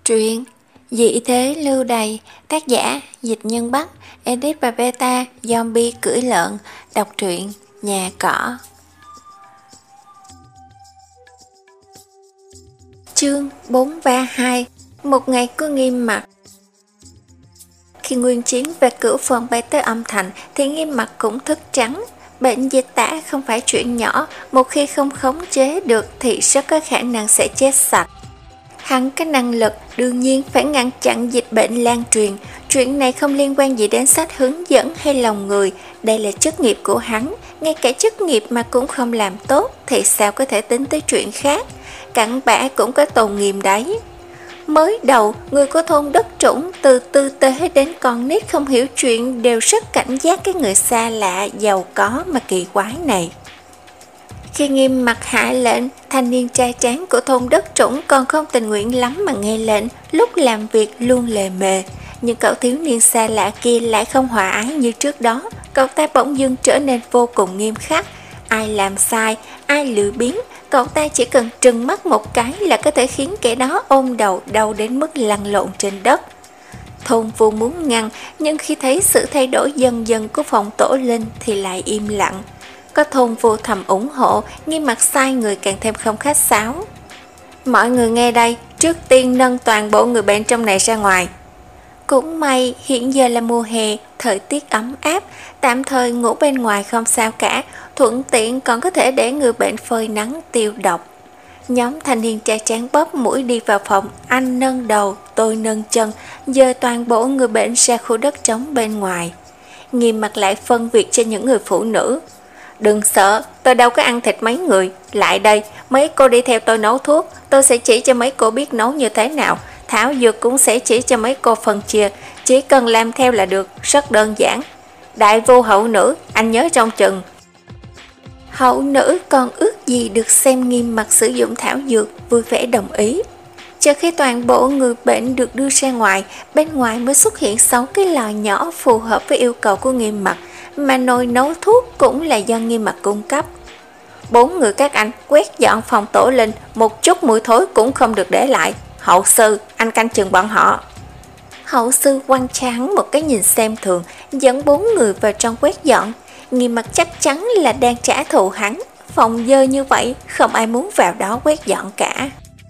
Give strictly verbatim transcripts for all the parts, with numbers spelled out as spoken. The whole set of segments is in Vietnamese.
Truyện Dị thế lưu đày, tác giả Dịch Nhân Bắc, edit và beta Zombie cưỡi lợn. Đọc truyện Nhà Cỏ. Chương bốn ba hai. Một ngày của Nghiêm Mặc. Khi Nguyên Chiến và Cửu Phần bay tới âm thành thì Nghiêm Mặc cũng thức trắng. Bệnh dịch tả không phải chuyện nhỏ, một khi không khống chế được thì rất có khả năng sẽ chết sạch. Hắn có năng lực, đương nhiên phải ngăn chặn dịch bệnh lan truyền. Chuyện này không liên quan gì đến sách hướng dẫn hay lòng người. Đây là chức nghiệp của hắn. Ngay cả chức nghiệp mà cũng không làm tốt thì sao có thể tính tới chuyện khác. Cặn bã cũng có tồn nghiêm đấy. Mới đầu, người của thôn Đất Trũng từ tư tế đến con nít không hiểu chuyện đều rất cảnh giác cái người xa lạ, giàu có mà kỳ quái này. Khi Nghiêm Mặc hạ lệnh, thanh niên trai tráng của thôn Đất Trũng còn không tình nguyện lắm mà nghe lệnh, lúc làm việc luôn lề mề. Nhưng cậu thiếu niên xa lạ kia lại không hòa ái như trước đó, cậu ta bỗng dưng trở nên vô cùng nghiêm khắc. Ai làm sai, ai lười biếng, cậu ta chỉ cần trừng mắt một cái là có thể khiến kẻ đó ôm đầu đau đến mức lăn lộn trên đất. Thôn Vu muốn ngăn, nhưng khi thấy sự thay đổi dần dần của phòng tổ linh thì lại im lặng. Có thôn Vu thầm ủng hộ, Nghiêm Mặc sai người càng thêm không khách sáo. Mọi người nghe đây, trước tiên nâng toàn bộ người bệnh trong này ra ngoài. Cũng may, hiện giờ là mùa hè, thời tiết ấm áp, tạm thời ngủ bên ngoài không sao cả, thuận tiện còn có thể để người bệnh phơi nắng tiêu độc. Nhóm thanh niên trai tráng bóp mũi đi vào phòng, anh nâng đầu, tôi nâng chân, dời toàn bộ người bệnh ra khu đất trống bên ngoài. Nghiêm Mặc lại phân việc cho những người phụ nữ. Đừng sợ, tôi đâu có ăn thịt mấy người. Lại đây, mấy cô đi theo tôi nấu thuốc. Tôi sẽ chỉ cho mấy cô biết nấu như thế nào. Thảo Dược cũng sẽ chỉ cho mấy cô phân chia. Chỉ cần làm theo là được, rất đơn giản. Đại Vu hậu nữ, anh nhớ trong chừng. Hậu nữ còn ước gì được xem Nghiêm Mặc sử dụng thảo dược, vui vẻ đồng ý. Chờ khi toàn bộ người bệnh được đưa ra ngoài, bên ngoài mới xuất hiện sáu cái lò nhỏ phù hợp với yêu cầu của Nghiêm Mặc. Mà nồi nấu thuốc cũng là do Nghiêm Mặc cung cấp. Bốn người các anh quét dọn phòng tổ linh, một chút mùi thối cũng không được để lại. Hậu sư, anh canh chừng bọn họ. Hậu sư quăng trắng một cái nhìn xem thường, dẫn bốn người vào trong quét dọn. Nghiêm Mặc chắc chắn là đang trả thù hắn. Phòng dơ như vậy, không ai muốn vào đó quét dọn cả.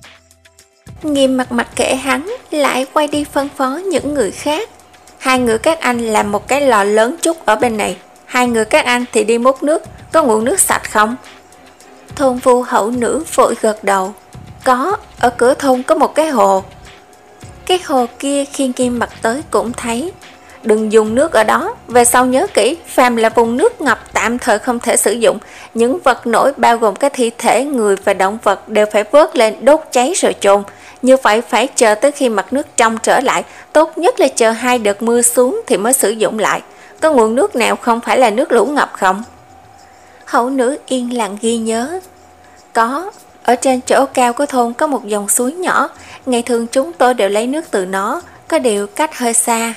Nghiêm Mặc mặc kệ hắn, lại quay đi phân phó những người khác. Hai người các anh làm một cái lò lớn chút ở bên này. Hai người các anh thì đi múc nước. Có nguồn nước sạch không? Thôn Vu hậu nữ vội gật đầu. Có, ở cửa thôn có một cái hồ. Cái hồ kia khi Nghiêm Mặc tới cũng thấy. Đừng dùng nước ở đó. Về sau nhớ kỹ, phàm là vùng nước ngập tạm thời không thể sử dụng. Những vật nổi bao gồm các thi thể người và động vật đều phải vớt lên đốt cháy rồi chôn. Như vậy phải chờ tới khi mặt nước trong trở lại, tốt nhất là chờ hai đợt mưa xuống thì mới sử dụng lại. Có nguồn nước nào không phải là nước lũ ngập không? Hậu nữ yên lặng ghi nhớ. Có, ở trên chỗ cao của thôn có một dòng suối nhỏ, ngày thường chúng tôi đều lấy nước từ nó, có điều cách hơi xa.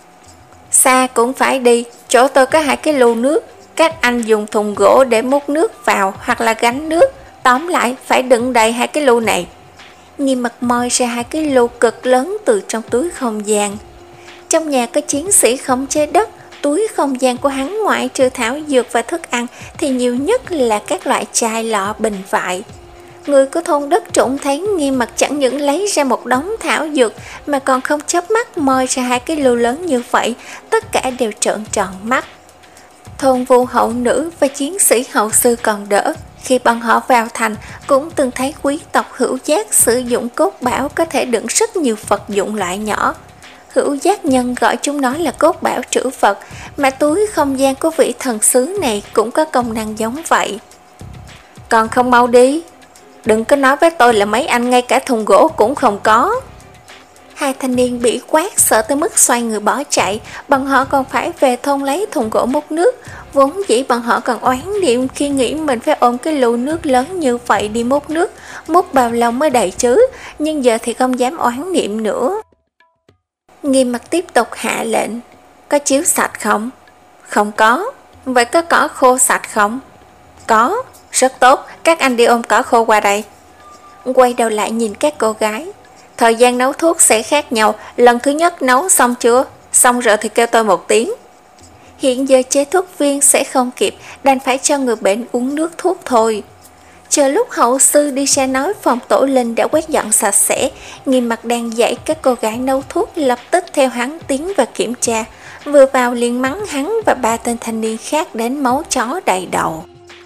Xa cũng phải đi, chỗ tôi có hai cái lu nước, các anh dùng thùng gỗ để múc nước vào hoặc là gánh nước, tóm lại phải đựng đầy hai cái lu này. Nghiêm Mặc moi ra hai cái lu cực lớn từ trong túi không gian. Trong nhà có chiến sĩ khống chế đất, túi không gian của hắn ngoại trừ thảo dược và thức ăn thì nhiều nhất là các loại chai lọ bình vại. Người của thôn Đất Trũng thấy Nghiêm Mặc chẳng những lấy ra một đống thảo dược mà còn không chớp mắt moi ra hai cái lu lớn như vậy, tất cả đều trợn tròn mắt. Thôn Vu hậu nữ và chiến sĩ hậu sư còn đỡ. Khi bọn họ vào thành cũng từng thấy quý tộc Hữu Giác sử dụng cốt bảo có thể đựng rất nhiều vật dụng loại nhỏ. Hữu Giác nhân gọi chúng nó là cốt bảo trữ vật, mà túi không gian của vị thần sứ này cũng có công năng giống vậy. Còn không mau đi, đừng có nói với tôi là mấy anh ngay cả thùng gỗ cũng không có. Hai thanh niên bị quát sợ tới mức xoay người bỏ chạy, bọn họ còn phải về thôn lấy thùng gỗ múc nước. Vốn dĩ bọn họ còn oán niệm khi nghĩ mình phải ôm cái lu nước lớn như vậy đi múc nước, múc bao lâu mới đầy chứ, nhưng giờ thì không dám oán niệm nữa. Nghiêm Mặc tiếp tục hạ lệnh. Có chiếu sạch không? Không có. Vậy có cỏ khô sạch không? Có. Rất tốt, các anh đi ôm cỏ khô qua đây. Quay đầu lại nhìn các cô gái. Thời gian nấu thuốc sẽ khác nhau, lần thứ nhất nấu xong chưa? Xong rồi thì kêu tôi một tiếng. Hiện giờ chế thuốc viên sẽ không kịp, đành phải cho người bệnh uống nước thuốc thôi. Chờ lúc hậu sư đi ra nói phòng tổ linh đã quét dọn sạch sẽ, Nghiêm Mặc đang dạy các cô gái nấu thuốc lập tức theo hắn tiến và kiểm tra, vừa vào liền mắng hắn và ba tên thanh niên khác đến máu chó đầy đầu.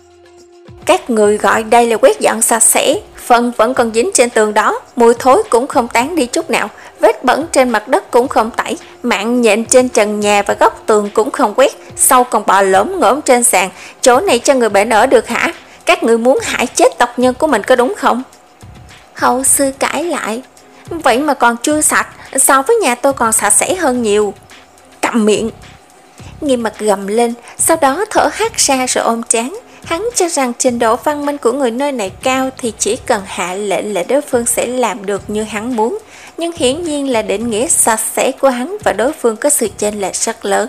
Các người gọi đây là quét dọn sạch sẽ, phân vẫn còn dính trên tường đó, mùi thối cũng không tán đi chút nào, vết bẩn trên mặt đất cũng không tẩy, mạng nhện trên trần nhà và góc tường cũng không quét, sâu còn bò lổm ngổm trên sàn, chỗ này cho người bệnh ở được hả? Các người muốn hại chết tộc nhân của mình có đúng không? Hậu sư cãi lại, vậy mà còn chưa sạch, so với nhà tôi còn sạch sẽ hơn nhiều. Câm miệng! Nghiêm Mặc gầm lên, sau đó thở hắt ra rồi ôm trán. Hắn cho rằng trình độ văn minh của người nơi này cao thì chỉ cần hạ lệnh là đối phương sẽ làm được như hắn muốn, nhưng hiển nhiên là định nghĩa sạch sẽ của hắn và đối phương có sự chênh lệch rất lớn.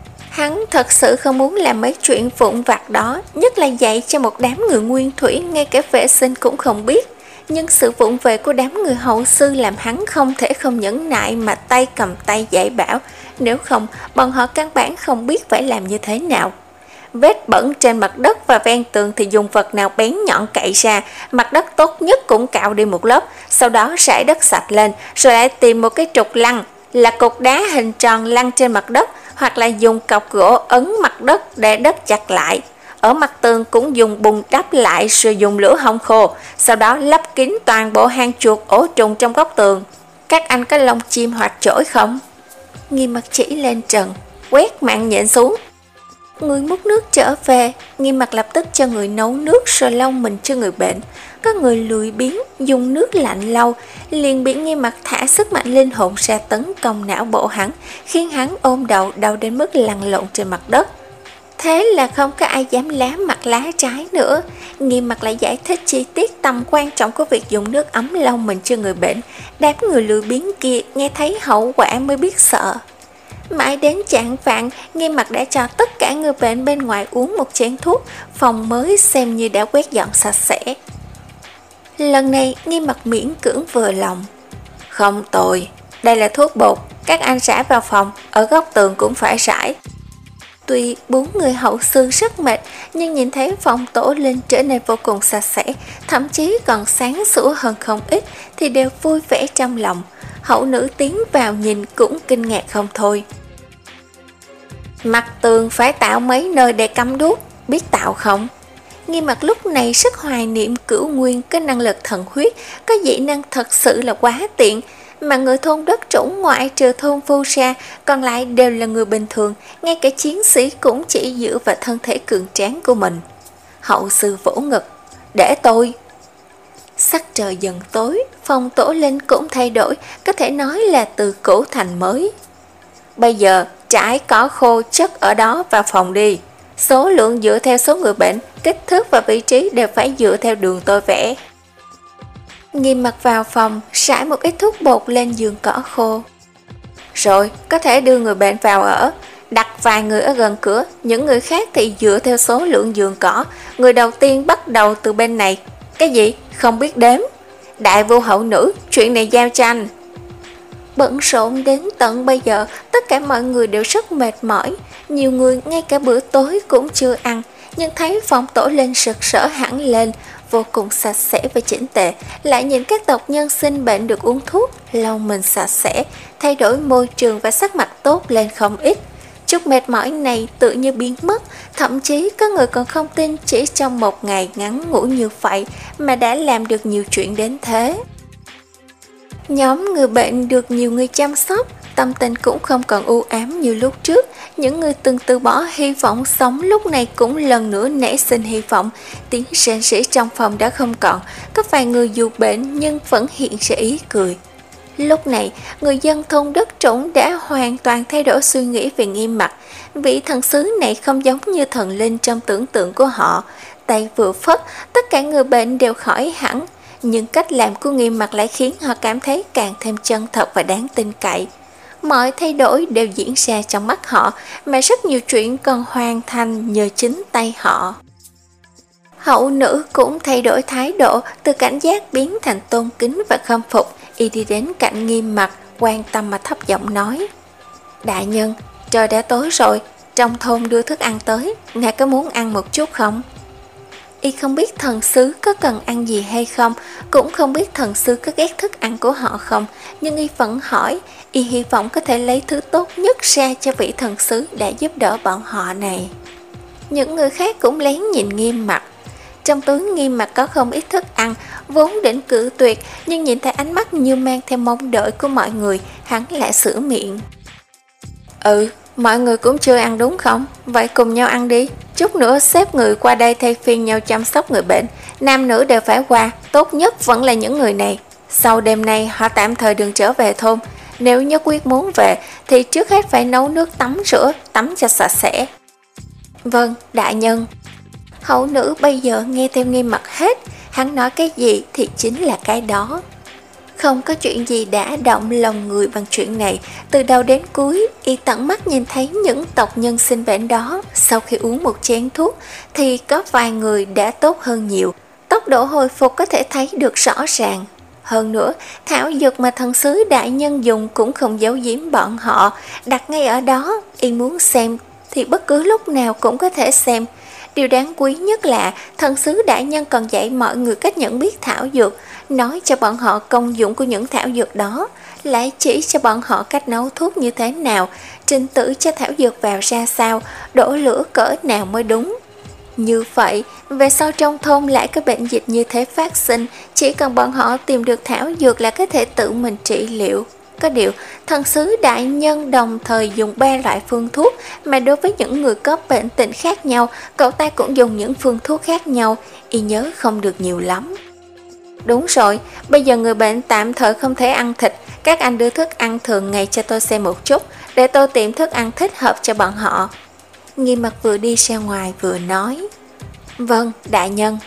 Hắn thật sự không muốn làm mấy chuyện vụn vặt đó, nhất là dạy cho một đám người nguyên thủy ngay cả vệ sinh cũng không biết. Nhưng sự vụng về của đám người hậu sư làm hắn không thể không nhẫn nại mà tay cầm tay dạy bảo, nếu không bọn họ căn bản không biết phải làm như thế nào. Vết bẩn trên mặt đất và ven tường thì dùng vật nào bén nhọn cậy ra, mặt đất tốt nhất cũng cạo đi một lớp, sau đó rải đất sạch lên, rồi lại tìm một cái trục lăn, là cục đá hình tròn lăn trên mặt đất, hoặc là dùng cọc gỗ ấn mặt đất để đất chặt lại. Ở mặt tường cũng dùng bùn đắp lại rồi dùng lửa hong khô, sau đó lấp kín toàn bộ hang chuột ổ trùng trong góc tường. Các anh có lông chim hoặc chổi không? Nghiêm Mặc chỉ lên trần, quét mạng nhện xuống. Người múc nước trở về, Nghiêm Mặc lập tức cho người nấu nước rồi lau mình cho người bệnh. Có người lười biếng dùng nước lạnh lau, liền bị Nghiêm Mặc thả sức mạnh linh hồn ra tấn công não bộ hắn, khiến hắn ôm đầu đau đến mức lăn lộn trên mặt đất. Thế là không có ai dám lá mặt lá trái nữa. Nghiêm Mặc lại giải thích chi tiết tầm quan trọng của việc dùng nước ấm lau mình cho người bệnh. Đám người lười biếng kia nghe thấy hậu quả mới biết sợ. Mãi đến chạng vạng, Nghiêm Mặc đã cho tất cả người bệnh bên ngoài uống một chén thuốc, phòng mới xem như đã quét dọn sạch sẽ. Lần này Nghiêm Mặc miễn cưỡng vừa lòng. Không tồi, đây là thuốc bột, các anh rải vào phòng, ở góc tường cũng phải rải. Tuy bốn người hậu sư rất mệt, nhưng nhìn thấy phòng tổ linh trở nên vô cùng sạch sẽ, thậm chí còn sáng sủa hơn không ít, thì đều vui vẻ trong lòng. Hậu nữ tiến vào nhìn cũng kinh ngạc không thôi. Mặt tường phải tạo mấy nơi để cắm đuốc, biết tạo không? Nghiêm Mặc lúc này rất hoài niệm Cửu Nguyên có năng lực thần huyết, có dị năng thật sự là quá tiện. Mà người thôn đất trũng ngoại trừ thôn Vu ra, còn lại đều là người bình thường, ngay cả chiến sĩ cũng chỉ dựa vào thân thể cường tráng của mình. Hậu sư vỗ ngực, để tôi. Sắc trời dần tối, phòng tổ linh cũng thay đổi, có thể nói là từ cũ thành mới. Bây giờ, trải cỏ khô chất ở đó vào phòng đi. Số lượng dựa theo số người bệnh, kích thước và vị trí đều phải dựa theo đường tôi vẽ. Nghiêm Mặc vào phòng, rải một ít thuốc bột lên giường cỏ khô. Rồi, có thể đưa người bệnh vào ở, đặt vài người ở gần cửa, những người khác thì dựa theo số lượng giường cỏ. Người đầu tiên bắt đầu từ bên này. Cái gì? Không biết đếm. Đại vô hậu nữ, chuyện này giao cho anh. Bận rộn đến tận bây giờ, tất cả mọi người đều rất mệt mỏi. Nhiều người ngay cả bữa tối cũng chưa ăn, nhưng thấy phòng tổ linh sực sỡ hẳn lên, vô cùng sạch sẽ và chỉnh tề. Lại nhìn các tộc nhân sinh bệnh được uống thuốc, lau mình sạch sẽ, thay đổi môi trường và sắc mặt tốt lên không ít. Chút mệt mỏi này tự như biến mất, thậm chí có người còn không tin chỉ trong một ngày ngắn ngủi như vậy mà đã làm được nhiều chuyện đến thế. Nhóm người bệnh được nhiều người chăm sóc, tâm tình cũng không còn u ám như lúc trước. Những người từng từ bỏ hy vọng sống lúc này cũng lần nữa nảy sinh hy vọng. Tiếng rên rỉ trong phòng đã không còn, có vài người dù bệnh nhưng vẫn hiện ra ý cười. Lúc này, người dân thôn đất trũng đã hoàn toàn thay đổi suy nghĩ về Nghiêm Mặc. Vị thần sứ này không giống như thần linh trong tưởng tượng của họ. Tay vừa phất, tất cả người bệnh đều khỏi hẳn. Nhưng cách làm của Nghiêm Mặc lại khiến họ cảm thấy càng thêm chân thật và đáng tin cậy. Mọi thay đổi đều diễn ra trong mắt họ, mà rất nhiều chuyện còn hoàn thành nhờ chính tay họ. Hậu nữ cũng thay đổi thái độ, từ cảnh giác biến thành tôn kính và khâm phục, Y đi đến cạnh Nghiêm Mặc, quan tâm mà thấp giọng nói: Đại nhân, trời đã tối rồi, trong thôn đưa thức ăn tới, ngài có muốn ăn một chút không? Y không biết thần sứ có cần ăn gì hay không, cũng không biết thần sứ có ghét thức ăn của họ không, nhưng Y vẫn hỏi. Y hy vọng có thể lấy thứ tốt nhất ra cho vị thần sứ đã giúp đỡ bọn họ này. Những người khác cũng lén nhìn Nghiêm Mặc. Trong túi Nghiêm Mặc có không ít thức ăn, vốn định cự tuyệt, nhưng nhìn thấy ánh mắt như mang theo mong đợi của mọi người, hắn lại sửa miệng. Ừ, mọi người cũng chưa ăn đúng không? Vậy cùng nhau ăn đi. Chút nữa xếp người qua đây thay phiên nhau chăm sóc người bệnh. Nam nữ đều phải qua, tốt nhất vẫn là những người này. Sau đêm nay họ tạm thời đừng trở về thôn. Nếu nhất quyết muốn về thì trước hết phải nấu nước tắm rửa, tắm cho sạch sẽ. Vâng, đại nhân. Hậu nữ bây giờ nghe theo Nghiêm Mặc hết, hắn nói cái gì thì chính là cái đó. Không có chuyện gì đã động lòng người bằng chuyện này. Từ đầu đến cuối, Y tận mắt nhìn thấy những tộc nhân sinh bệnh đó. Sau khi uống một chén thuốc thì có vài người đã tốt hơn nhiều. Tốc độ hồi phục có thể thấy được rõ ràng. Hơn nữa, thảo dược mà thần sứ đại nhân dùng cũng không giấu giếm bọn họ, đặt ngay ở đó. Y muốn xem thì bất cứ lúc nào cũng có thể xem. Điều đáng quý nhất là thần sứ đại nhân còn dạy mọi người cách nhận biết thảo dược, nói cho bọn họ công dụng của những thảo dược đó, lại chỉ cho bọn họ cách nấu thuốc như thế nào, trình tự cho thảo dược vào ra sao, đổ lửa cỡ nào mới đúng. Như vậy, về sau trong thôn lại có bệnh dịch như thế phát sinh, chỉ cần bọn họ tìm được thảo dược là có thể tự mình trị liệu. Có điều, thần sứ đại nhân đồng thời dùng ba loại phương thuốc, mà đối với những người có bệnh tình khác nhau, cậu ta cũng dùng những phương thuốc khác nhau, Y nhớ không được nhiều lắm. Đúng rồi, bây giờ người bệnh tạm thời không thể ăn thịt, các anh đưa thức ăn thường ngày cho tôi xem một chút, để tôi tìm thức ăn thích hợp cho bọn họ. Nghiêm Mặc vừa đi ra ngoài vừa nói. Vâng, đại nhân.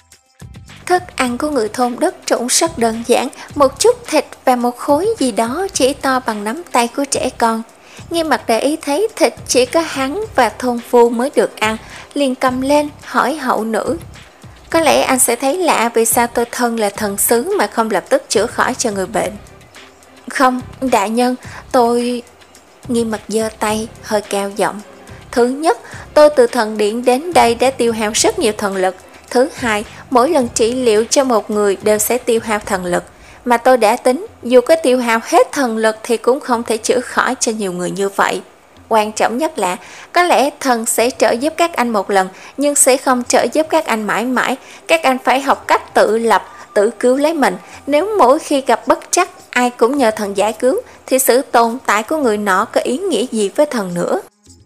Thức ăn của người thôn đất trũng rất đơn giản, một chút thịt và một khối gì đó chỉ to bằng nắm tay của trẻ con. Nghiêm Mặc để ý thấy thịt chỉ có hắn và thôn phu mới được ăn, liền cầm lên hỏi hậu nữ. Có lẽ anh sẽ thấy lạ vì sao tôi thân là thần sứ mà không lập tức chữa khỏi cho người bệnh. Không, đại nhân, tôi... Nghiêm Mặc giơ tay, hơi cao giọng. Thứ nhất, tôi từ thần điện đến đây đã tiêu hao rất nhiều thần lực. Thứ hai, mỗi lần trị liệu cho một người đều sẽ tiêu hao thần lực. Mà tôi đã tính, dù có tiêu hao hết thần lực thì cũng không thể chữa khỏi cho nhiều người như vậy. Quan trọng nhất là, có lẽ thần sẽ trợ giúp các anh một lần, nhưng sẽ không trợ giúp các anh mãi mãi. Các anh phải học cách tự lập, tự cứu lấy mình. Nếu mỗi khi gặp bất trắc, ai cũng nhờ thần giải cứu, thì sự tồn tại của người nọ có ý nghĩa gì với thần nữa.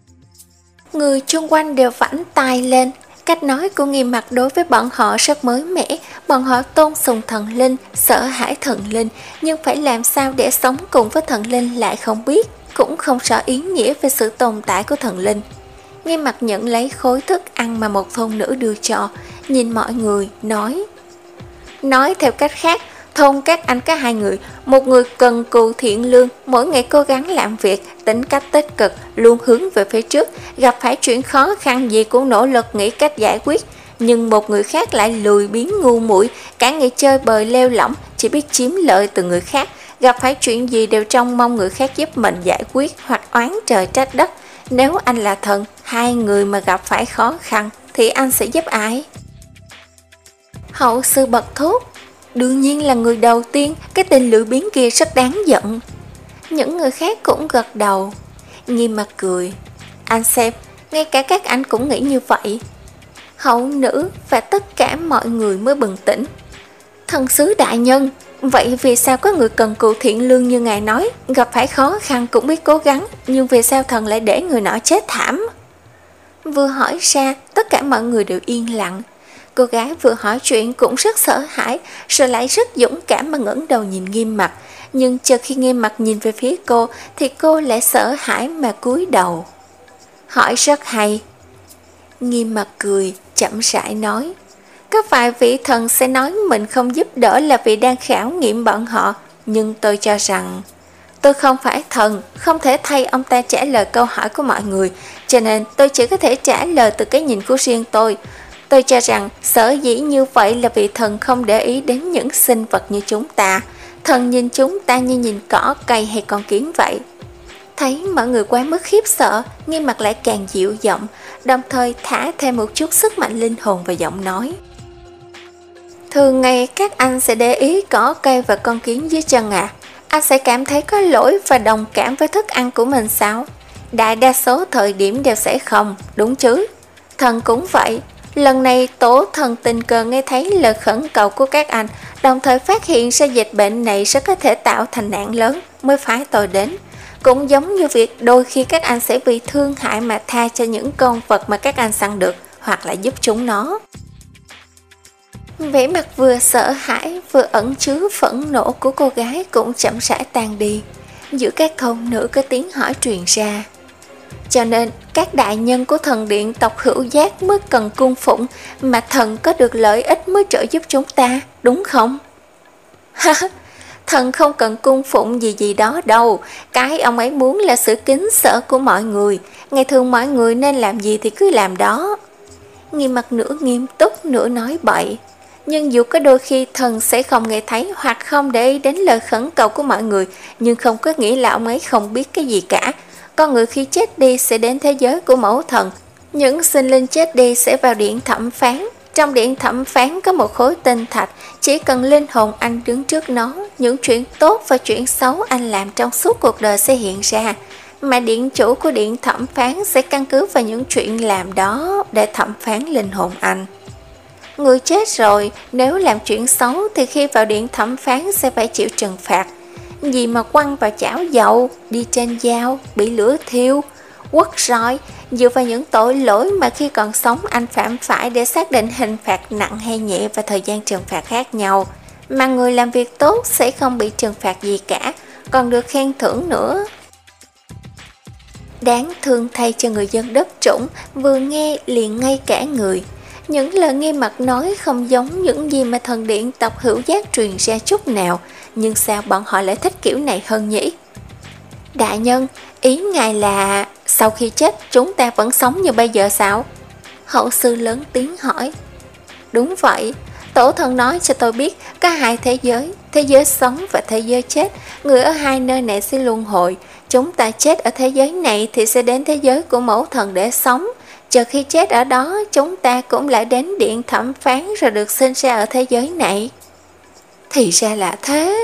Người chung quanh đều vảnh tai lên. Cách nói của Nghiêm Mặc đối với bọn họ rất mới mẻ. Bọn họ tôn sùng thần linh, sợ hãi thần linh, nhưng phải làm sao để sống cùng với thần linh lại không biết, cũng không rõ ý nghĩa về sự tồn tại của thần linh. Nghiêm Mặc nhận lấy khối thức ăn mà một thôn nữ đưa cho, nhìn mọi người, nói. Nói theo cách khác, thôn các anh có hai người, một người cần cù thiện lương, mỗi ngày cố gắng làm việc, tính cách tích cực, luôn hướng về phía trước, gặp phải chuyện khó khăn gì cũng nỗ lực nghĩ cách giải quyết. Nhưng một người khác lại lười biếng ngu muội, cả ngày chơi bời lêu lỏng, chỉ biết chiếm lợi từ người khác, gặp phải chuyện gì đều trông mong người khác giúp mình giải quyết hoặc oán trời trách đất. Nếu anh là thần, hai người mà gặp phải khó khăn thì anh sẽ giúp ai? Hậu sư bật thốt. Đương nhiên là người đầu tiên, cái tên lười biếng kia rất đáng giận. Những người khác cũng gật đầu. Nghiêm Mặc cười. Anh xem, ngay cả các anh cũng nghĩ như vậy. Hậu nữ và tất cả mọi người mới bừng tỉnh. Thần sứ đại nhân, vậy vì sao có người cần cù thiện lương như ngài nói, gặp phải khó khăn cũng biết cố gắng, nhưng vì sao thần lại để người nọ chết thảm? Vừa hỏi ra, tất cả mọi người đều yên lặng. Cô gái vừa hỏi chuyện cũng rất sợ hãi, rồi lại rất dũng cảm mà ngẩng đầu nhìn Nghiêm Mặc. Nhưng chờ khi Nghiêm Mặc nhìn về phía cô, thì cô lại sợ hãi mà cúi đầu. Hỏi rất hay. Nghiêm Mặc cười, chậm rãi nói. Có vài vị thần sẽ nói mình không giúp đỡ là vì đang khảo nghiệm bọn họ, nhưng tôi cho rằng tôi không phải thần, không thể thay ông ta trả lời câu hỏi của mọi người, cho nên tôi chỉ có thể trả lời từ cái nhìn của riêng tôi. Tôi cho rằng sở dĩ như vậy là vì thần không để ý đến những sinh vật như chúng ta. Thần nhìn chúng ta như nhìn cỏ, cây hay con kiến vậy. Thấy mọi người quá mức khiếp sợ, Nghiêm Mặc lại càng dịu giọng, đồng thời thả thêm một chút sức mạnh linh hồn vào giọng nói. Thường ngày các anh sẽ để ý cỏ cây và con kiến dưới chân à? Anh sẽ cảm thấy có lỗi và đồng cảm với thức ăn của mình sao? Đại đa số thời điểm đều sẽ không, đúng chứ? Thần cũng vậy. Lần này tổ thần tình cờ nghe thấy lời khẩn cầu của các anh, đồng thời phát hiện ra dịch bệnh này sẽ có thể tạo thành nạn lớn, mới phái tôi đến. Cũng giống như việc đôi khi các anh sẽ vì thương hại mà tha cho những con vật mà các anh săn được, hoặc là giúp chúng nó. Vẻ mặt vừa sợ hãi vừa ẩn chứa phẫn nộ của cô gái cũng chậm rãi tan đi. Giữa các câu nữ có tiếng hỏi truyền ra. Cho nên các đại nhân của thần điện tộc Hữu Giác mới cần cung phụng, mà thần có được lợi ích mới trợ giúp chúng ta, đúng không? Ha, thần không cần cung phụng gì gì đó đâu. Cái ông ấy muốn là sự kính sợ của mọi người. Ngày thường mọi người nên làm gì thì cứ làm đó. Nghiêm Mặc nửa nghiêm túc nửa nói bậy. Nhưng dù có đôi khi thần sẽ không nghe thấy hoặc không để ý đến lời khẩn cầu của mọi người, nhưng không có nghĩa là ông ấy không biết cái gì cả. Con người khi chết đi sẽ đến thế giới của mẫu thần. Những sinh linh chết đi sẽ vào điện thẩm phán. Trong điện thẩm phán có một khối tinh thạch, chỉ cần linh hồn anh đứng trước nó, những chuyện tốt và chuyện xấu anh làm trong suốt cuộc đời sẽ hiện ra. Mà điện chủ của điện thẩm phán sẽ căn cứ vào những chuyện làm đó để thẩm phán linh hồn anh. Người chết rồi, nếu làm chuyện xấu thì khi vào điện thẩm phán sẽ phải chịu trừng phạt. Gì mà quăng vào chảo dầu, đi trên dao, bị lửa thiêu, quất roi, dựa vào những tội lỗi mà khi còn sống anh phạm phải để xác định hình phạt nặng hay nhẹ và thời gian trừng phạt khác nhau. Mà người làm việc tốt sẽ không bị trừng phạt gì cả, còn được khen thưởng nữa. Đáng thương thay cho người dân đất Trũng, vừa nghe liền ngay cả người. Những lời Nghiêm Mặc nói không giống những gì mà thần điện tộc Hữu Giác truyền ra chút nào, nhưng sao bọn họ lại thích kiểu này hơn nhỉ? Đại nhân, ý ngài là sau khi chết chúng ta vẫn sống như bây giờ sao? Hậu sư lớn tiếng hỏi. Đúng vậy, tổ thần nói cho tôi biết có hai thế giới, thế giới sống và thế giới chết. Người ở hai nơi này sẽ luân hồi. Chúng ta chết ở thế giới này thì sẽ đến thế giới của mẫu thần để sống. Chờ khi chết ở đó, chúng ta cũng lại đến điện thẩm phán rồi được sinh ra ở thế giới này. Thì ra là thế.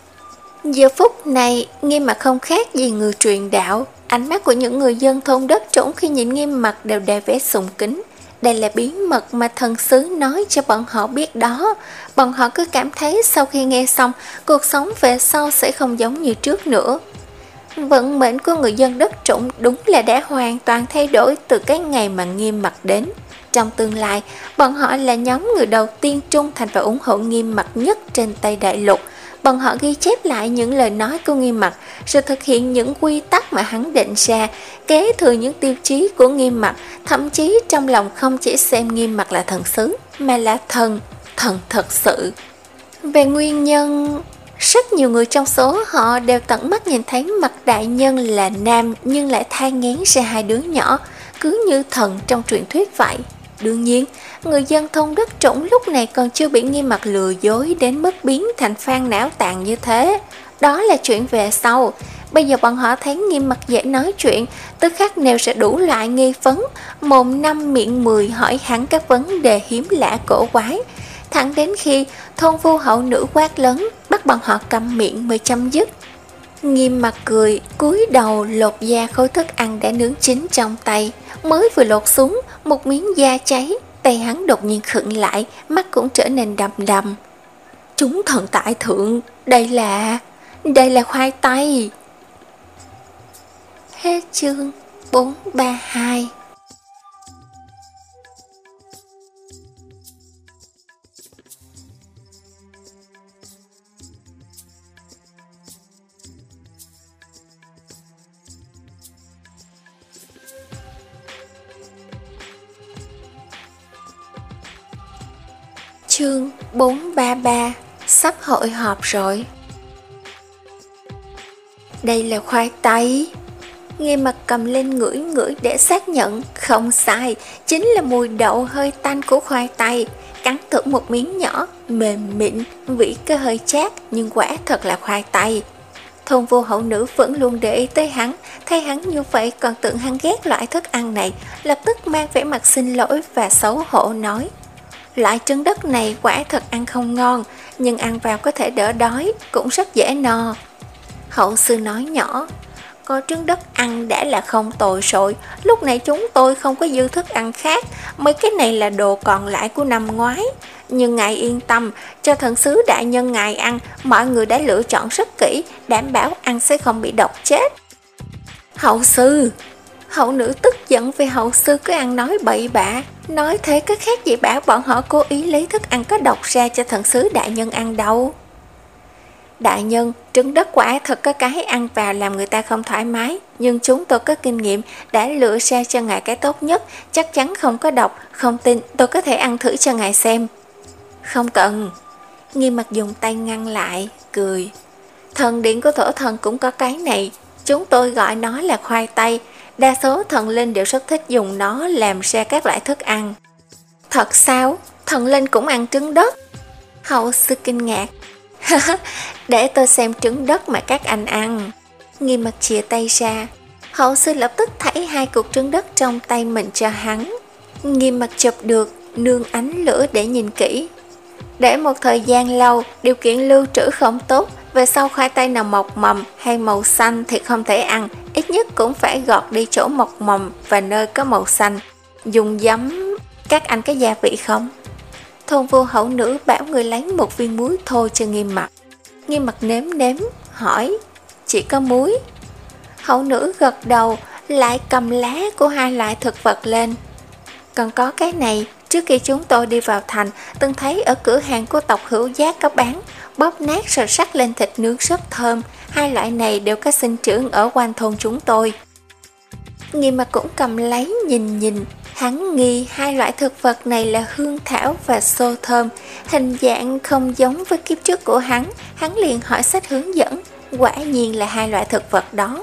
Giờ phút này, Nghiêm Mặc không khác gì người truyền đạo. Ánh mắt của những người dân thôn đất Trũng khi nhìn Nghiêm Mặc đều đầy vẻ sùng kính. Đây là bí mật mà thần sứ nói cho bọn họ biết đó. Bọn họ cứ cảm thấy sau khi nghe xong, cuộc sống về sau sẽ không giống như trước nữa. Vận mệnh của người dân đất Trũng đúng là đã hoàn toàn thay đổi từ cái ngày mà Nghiêm Mặc đến. Trong tương lai, bọn họ là nhóm người đầu tiên trung thành và ủng hộ Nghiêm Mặc nhất trên Tây Đại Lục. Bọn họ ghi chép lại những lời nói của Nghiêm Mặc, rồi thực hiện những quy tắc mà hắn định ra, kế thừa những tiêu chí của Nghiêm Mặc, thậm chí trong lòng không chỉ xem Nghiêm Mặc là thần sứ, mà là thần, thần thật sự. Về nguyên nhân, rất nhiều người trong số họ đều tận mắt nhìn thấy mặt đại nhân là nam nhưng lại thai nghén ra hai đứa nhỏ, cứ như thần trong truyền thuyết vậy. Đương nhiên, người dân thôn đất Trũng lúc này còn chưa bị Nghiêm Mặc lừa dối đến mức biến thành phan não tàn như thế. Đó là chuyện về sau. Bây giờ bọn họ thấy Nghiêm Mặc dễ nói chuyện, tức khắc nêu sẽ đủ loại nghi vấn, mồm năm miệng mười hỏi hắn các vấn đề hiếm lạ cổ quái. Thẳng đến khi thôn vu hậu nữ quát lớn, bắt bọn họ câm miệng mới chấm dứt. Nghiêm Mặc cười, cúi đầu lột da khối thức ăn đã nướng chín trong tay. Mới vừa lột xuống, một miếng da cháy, tay hắn đột nhiên khựng lại, mắt cũng trở nên đầm đầm. Chúng thần tại thượng, đây là... đây là khoai tây. Hết chương bốn ba hai. Chương bốn ba ba, sắp hội họp rồi. Đây là khoai tây. Nghiêm Mặt cầm lên ngửi ngửi để xác nhận, không sai, chính là mùi đậu hơi tanh của khoai tây. Cắn thử một miếng nhỏ, mềm mịn, vị có hơi chát nhưng quả thật là khoai tây. Thôn Vô Hậu Nữ vẫn luôn để ý tới hắn, thấy hắn như vậy còn tưởng hắn ghét loại thức ăn này, lập tức mang vẻ mặt xin lỗi và xấu hổ nói: loại trứng đất này quả thật ăn không ngon, nhưng ăn vào có thể đỡ đói, cũng rất dễ no. Hậu sư nói nhỏ: có trứng đất ăn đã là không tồi rồi, lúc này chúng tôi không có dư thức ăn khác, mấy cái này là đồ còn lại của năm ngoái. Nhưng ngài yên tâm, cho thần sứ đại nhân ngài ăn, mọi người đã lựa chọn rất kỹ, đảm bảo ăn sẽ không bị độc chết. Hậu sư! Hậu nữ tức giận vì hậu sư cứ ăn nói bậy bạ, nói thế có khác gì bảo bọn họ cố ý lấy thức ăn có độc ra cho thần sứ đại nhân ăn đâu. Đại nhân, trứng đất quả thật có cái ăn vào làm người ta không thoải mái, nhưng chúng tôi có kinh nghiệm đã lựa ra cho ngài cái tốt nhất, chắc chắn không có độc, không tin tôi có thể ăn thử cho ngài xem. Không cần. Nghiêm Mặt dùng tay ngăn lại, cười. Thần điện của thổ thần cũng có cái này, chúng tôi gọi nó là khoai tây, đa số thần linh đều rất thích dùng nó làm ra các loại thức ăn. Thật sao? Thần linh cũng ăn trứng đất? Hậu sư kinh ngạc. Để tôi xem trứng đất mà các anh ăn. Nghiêm Mặt chìa tay ra. Hậu sư lập tức thảy hai cục trứng đất trong tay mình cho hắn. Nghiêm Mặt chụp được, nương ánh lửa để nhìn kỹ. Để một thời gian lâu, điều kiện lưu trữ không tốt, về sau khoai tây nào mọc mầm hay màu xanh thì không thể ăn, ít nhất cũng phải gọt đi chỗ mọc mầm và nơi có màu xanh. Dùng giấm, các anh có gia vị không? Thôn Vô Hậu Nữ bảo người lấy một viên muối thôi cho Nghiêm Mặt. Nghiêm Mặt nếm nếm, hỏi: chỉ có muối? Hậu nữ gật đầu, lại cầm lá của hai loại thực vật lên. Còn có cái này, trước khi chúng tôi đi vào thành, từng thấy ở cửa hàng của tộc Hữu Giác có bán, bóp nát rồi sắc lên thịt nướng rất thơm. Hai loại này đều có sinh trưởng ở quanh thôn chúng tôi. Nghiêm Mặt cũng cầm lấy nhìn nhìn. Hắn nghi hai loại thực vật này là hương thảo và xô thơm, hình dạng không giống với kiếp trước của hắn. Hắn liền hỏi sách hướng dẫn, quả nhiên là hai loại thực vật đó.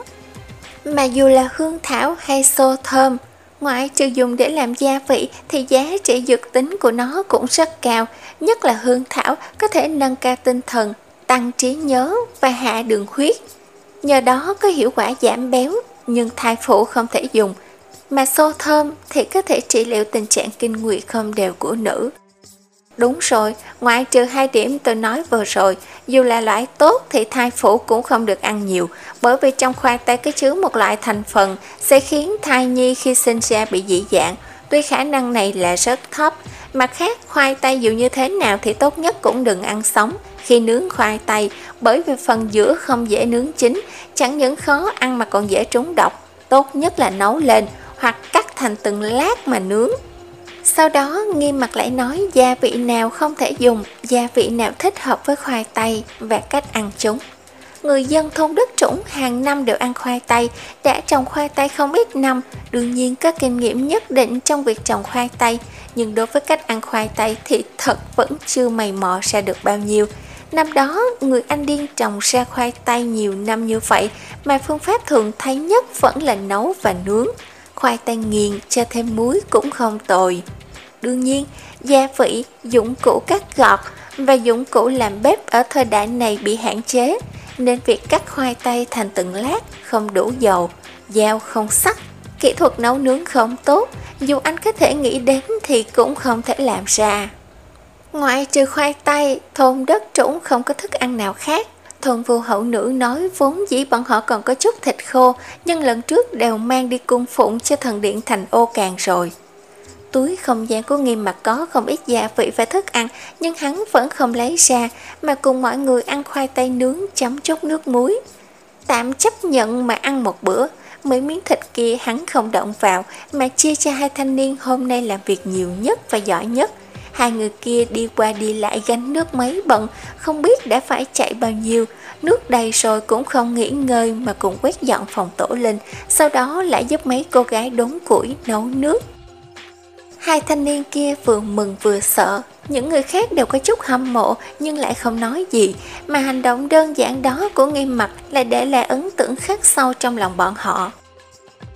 Mà dù là hương thảo hay xô thơm, ngoại trừ dùng để làm gia vị thì giá trị dược tính của nó cũng rất cao, nhất là hương thảo có thể nâng cao tinh thần, tăng trí nhớ và hạ đường huyết. Nhờ đó có hiệu quả giảm béo, nhưng thai phụ không thể dùng. Mà xô thơm thì có thể trị liệu tình trạng kinh nguyệt không đều của nữ. Đúng rồi, ngoại trừ hai điểm tôi nói vừa rồi, dù là loại tốt thì thai phụ cũng không được ăn nhiều, bởi vì trong khoai tây có chứa một loại thành phần sẽ khiến thai nhi khi sinh ra bị dị dạng. Tuy khả năng này là rất thấp, mặt khác khoai tây dù như thế nào thì tốt nhất cũng đừng ăn sống khi nướng khoai tây, bởi vì phần giữa không dễ nướng chín, chẳng những khó ăn mà còn dễ trúng độc. Tốt nhất là nấu lên hoặc cắt thành từng lát mà nướng. Sau đó Nghiêm Mặt lại nói gia vị nào không thể dùng, gia vị nào thích hợp với khoai tây và cách ăn chúng. Người dân thôn Đất Trũng hàng năm đều ăn khoai tây, đã trồng khoai tây không ít năm, đương nhiên có kinh nghiệm nhất định trong việc trồng khoai tây, nhưng đối với cách ăn khoai tây thì thật vẫn chưa mày mò ra được bao nhiêu. Năm đó, người Anh Điên trồng ra khoai tây nhiều năm như vậy, mà phương pháp thường thấy nhất vẫn là nấu và nướng. Khoai tây nghiền cho thêm muối cũng không tồi. Đương nhiên, gia vị, dụng cụ cắt gọt và dụng cụ làm bếp ở thời đại này bị hạn chế, nên việc cắt khoai tây thành từng lát không đủ dầu, dao không sắc, kỹ thuật nấu nướng không tốt, dù anh có thể nghĩ đến thì cũng không thể làm ra. Ngoại trừ khoai tây, thôn Đất Trũng không có thức ăn nào khác. Thôn Vô Hậu Nữ nói vốn dĩ bọn họ còn có chút thịt khô, nhưng lần trước đều mang đi cung phụng cho thần điện thành Ô Càn rồi. Túi không gian của Nghiêm Mặt có không ít gia vị và thức ăn, nhưng hắn vẫn không lấy ra, mà cùng mọi người ăn khoai tây nướng chấm chút nước muối. Tạm chấp nhận mà ăn một bữa, mấy miếng thịt kia hắn không động vào, mà chia cho hai thanh niên hôm nay làm việc nhiều nhất và giỏi nhất. Hai người kia đi qua đi lại gánh nước mấy bận, không biết đã phải chạy bao nhiêu. Nước đầy rồi cũng không nghỉ ngơi mà cùng quét dọn phòng tổ linh, sau đó lại giúp mấy cô gái đốn củi nấu nước. Hai thanh niên kia vừa mừng vừa sợ, những người khác đều có chút hâm mộ nhưng lại không nói gì, mà hành động đơn giản đó của Nghiêm Mặt lại để lại ấn tượng khắc sâu trong lòng bọn họ.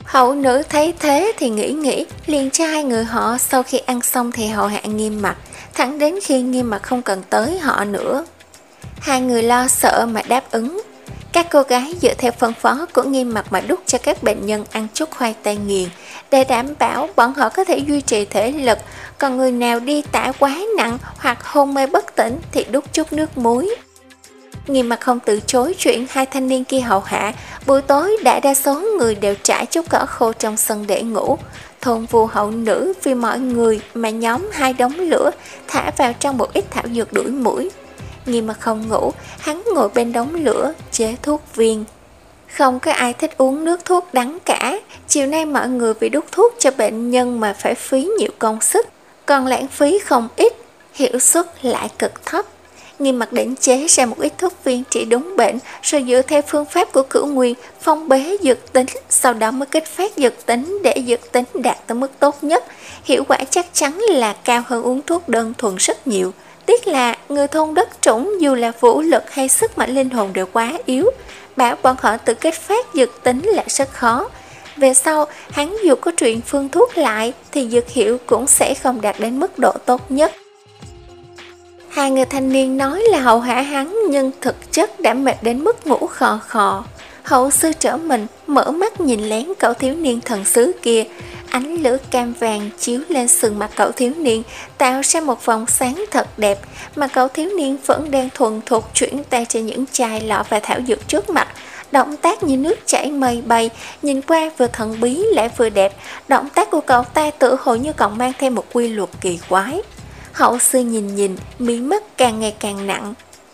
Hậu nữ thấy thế thì nghĩ nghĩ, liền cho hai người họ sau khi ăn xong thì hầu hạ Nghiêm Mặc, thẳng đến khi Nghiêm Mặc không cần tới họ nữa. Hai người lo sợ mà đáp ứng. Các cô gái dựa theo phân phó của Nghiêm Mặc mà đút cho các bệnh nhân ăn chút khoai tây nghiền, để đảm bảo bọn họ có thể duy trì thể lực, còn người nào đi tả quá nặng hoặc hôn mê bất tỉnh thì đút chút nước muối. Nghiêm Mặc không từ chối chuyện hai thanh niên kia hầu hạ. Buổi tối đại đa số người đều trải chút cỏ khô trong sân để ngủ. Thôn Vu hậu nữ vì mọi người mà nhóm hai đống lửa, thả vào trong một ít thảo dược đuổi muỗi. Nghiêm Mặc không ngủ, hắn ngồi bên đống lửa chế thuốc viên. Không có ai thích uống nước thuốc đắng cả. Chiều nay mọi người vì đút thuốc cho bệnh nhân mà phải phí nhiều công sức, còn lãng phí không ít, hiệu suất lại cực thấp. Nghiêm Mặc định chế ra một ít thuốc viên trị đúng bệnh, rồi dựa theo phương pháp của Cửu Nguyên phong bế dược tính, sau đó mới kích phát dược tính để dược tính đạt tới mức tốt nhất. Hiệu quả chắc chắn là cao hơn uống thuốc đơn thuần rất nhiều. Tiếc là người thôn đất trũng dù là vũ lực hay sức mạnh linh hồn đều quá yếu, bảo bọn họ tự kích phát dược tính là rất khó. Về sau, hắn dù có truyền phương thuốc lại thì dược hiệu cũng sẽ không đạt đến mức độ tốt nhất. Hai người thanh niên nói là hầu hạ hắn, nhưng thực chất đã mệt đến mức ngủ khò khò. Hậu sư trở mình, mở mắt nhìn lén cậu thiếu niên thần sứ kia. Ánh lửa cam vàng chiếu lên sườn mặt cậu thiếu niên, tạo ra một vòng sáng thật đẹp, mà cậu thiếu niên vẫn đang thuần thục chuyển tay trên những chai lọ và thảo dược trước mặt. Động tác như nước chảy mây bay, nhìn qua vừa thần bí lại vừa đẹp. Động tác của cậu ta tự hồ như còn mang thêm một quy luật kỳ quái. Hậu sư nhìn nhìn, mí mắt càng ngày càng nặng.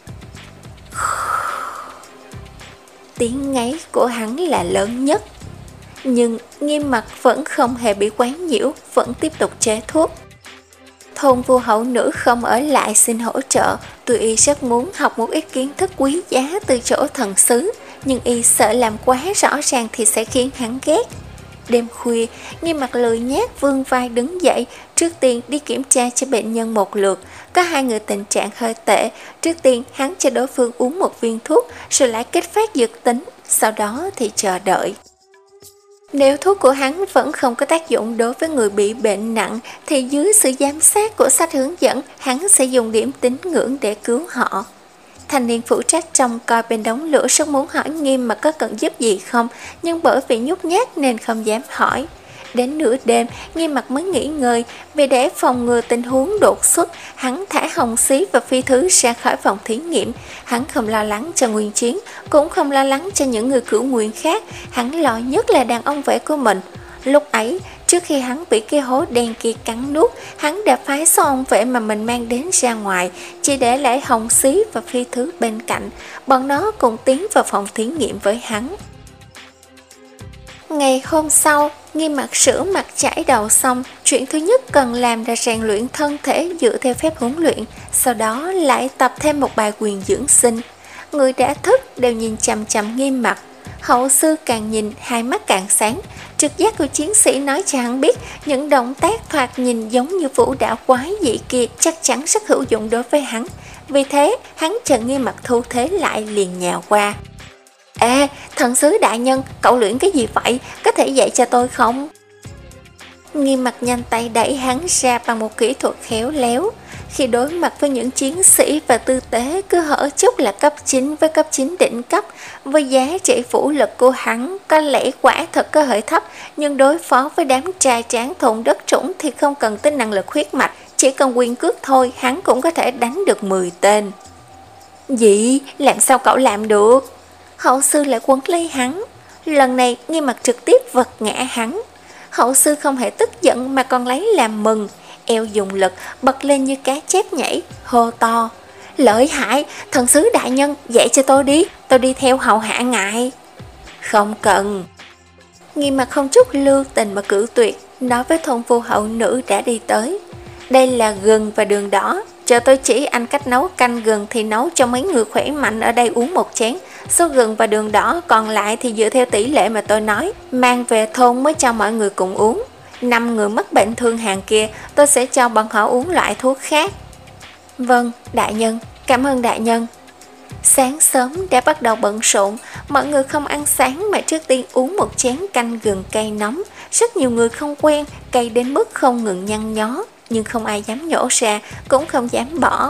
Tiếng ngáy của hắn là lớn nhất. Nhưng Nghiêm Mặc vẫn không hề bị quấy nhiễu, vẫn tiếp tục chế thuốc. Thôn Vu hậu nữ không ở lại xin hỗ trợ, tuy y rất muốn học một ít kiến thức quý giá từ chỗ thần sứ, nhưng y sợ làm quá rõ ràng thì sẽ khiến hắn ghét. Đêm khuya, Nghiêm Mặc lười nhác vươn vai đứng dậy, trước tiên đi kiểm tra cho bệnh nhân một lượt. Có hai người tình trạng hơi tệ, trước tiên hắn cho đối phương uống một viên thuốc, rồi lại kích phát dược tính, sau đó thì chờ đợi. Nếu thuốc của hắn vẫn không có tác dụng đối với người bị bệnh nặng, thì dưới sự giám sát của sách hướng dẫn, hắn sẽ dùng điểm tín ngưỡng để cứu họ. Thanh niên phụ trách trông coi bên đống lửa rất muốn hỏi Nghiêm Mặc có cần giúp gì không, nhưng bởi vì nhút nhát nên không dám hỏi. Đến nửa đêm, Nghiêm Mặc mới nghỉ ngơi, vì để phòng ngừa tình huống đột xuất, hắn thả Hồng Xí và Phi Thứ ra khỏi phòng thí nghiệm. Hắn không lo lắng cho Nguyên Chiến, cũng không lo lắng cho những người Cửu Nguyên khác, hắn lo nhất là đàn ông vệ của mình. Lúc ấy, trước khi hắn bị cái hố đen kia cắn nuốt, hắn đã phái số ông vệ mà mình mang đến ra ngoài, chỉ để lại Hồng Xí và Phi Thứ bên cạnh. Bọn nó cùng tiến vào phòng thí nghiệm với hắn. Ngày hôm sau, Nghiêm Mặc rửa mặt chải đầu xong, chuyện thứ nhất cần làm là rèn luyện thân thể dựa theo phép huấn luyện, sau đó lại tập thêm một bài quyền dưỡng sinh. Người đã thức đều nhìn chằm chằm Nghiêm Mặc. Hậu sư càng nhìn, hai mắt càng sáng. Trực giác của chiến sĩ nói cho hắn biết những động tác thoạt nhìn giống như vũ đạo quái dị kia chắc chắn rất hữu dụng đối với hắn. Vì thế, hắn chờ Nghiêm Mặc thu thế lại liền nhào qua. Ê, thần sứ đại nhân, cậu luyện cái gì vậy? Có thể dạy cho tôi không? Nghiêm Mặc nhanh tay đẩy hắn ra bằng một kỹ thuật khéo léo. Khi đối mặt với những chiến sĩ và tư tế cứ hở chút là cấp chín với cấp chín đỉnh cấp, với giá trị vũ lực của hắn có lẽ quả thật có hơi thấp, nhưng đối phó với đám trai tráng thôn đất trũng thì không cần tới năng lực huyết mạch, chỉ cần quyền cước thôi hắn cũng có thể đánh được mười tên. Gì? Làm sao cậu làm được? Hậu sư lại quấn lấy hắn. Lần này Nghiêm Mặc trực tiếp vật ngã hắn. Hậu sư không hề tức giận mà còn lấy làm mừng, eo dùng lực bật lên như cá chép nhảy, hô to: lợi hại, thần sứ đại nhân, dạy cho tôi đi, tôi đi theo hầu hạ ngài. Không cần. Nghiêm Mặc không chút lưu tình mà cự tuyệt, nói với thôn Vu hậu nữ đã đi tới. Đây là gừng và đường đỏ, chờ tôi chỉ anh cách nấu canh gừng thì nấu cho mấy người khỏe mạnh ở đây uống một chén. Số gừng và đường đỏ còn lại thì dựa theo tỷ lệ mà tôi nói, mang về thôn mới cho mọi người cùng uống. Năm người mắc bệnh thương hàn kia, tôi sẽ cho bọn họ uống loại thuốc khác. Vâng, đại nhân, cảm ơn đại nhân. Sáng sớm đã bắt đầu bận rộn, mọi người không ăn sáng mà trước tiên uống một chén canh gừng cay nóng. Rất nhiều người không quen, cay đến mức không ngừng nhăn nhó, nhưng không ai dám nhổ ra, cũng không dám bỏ.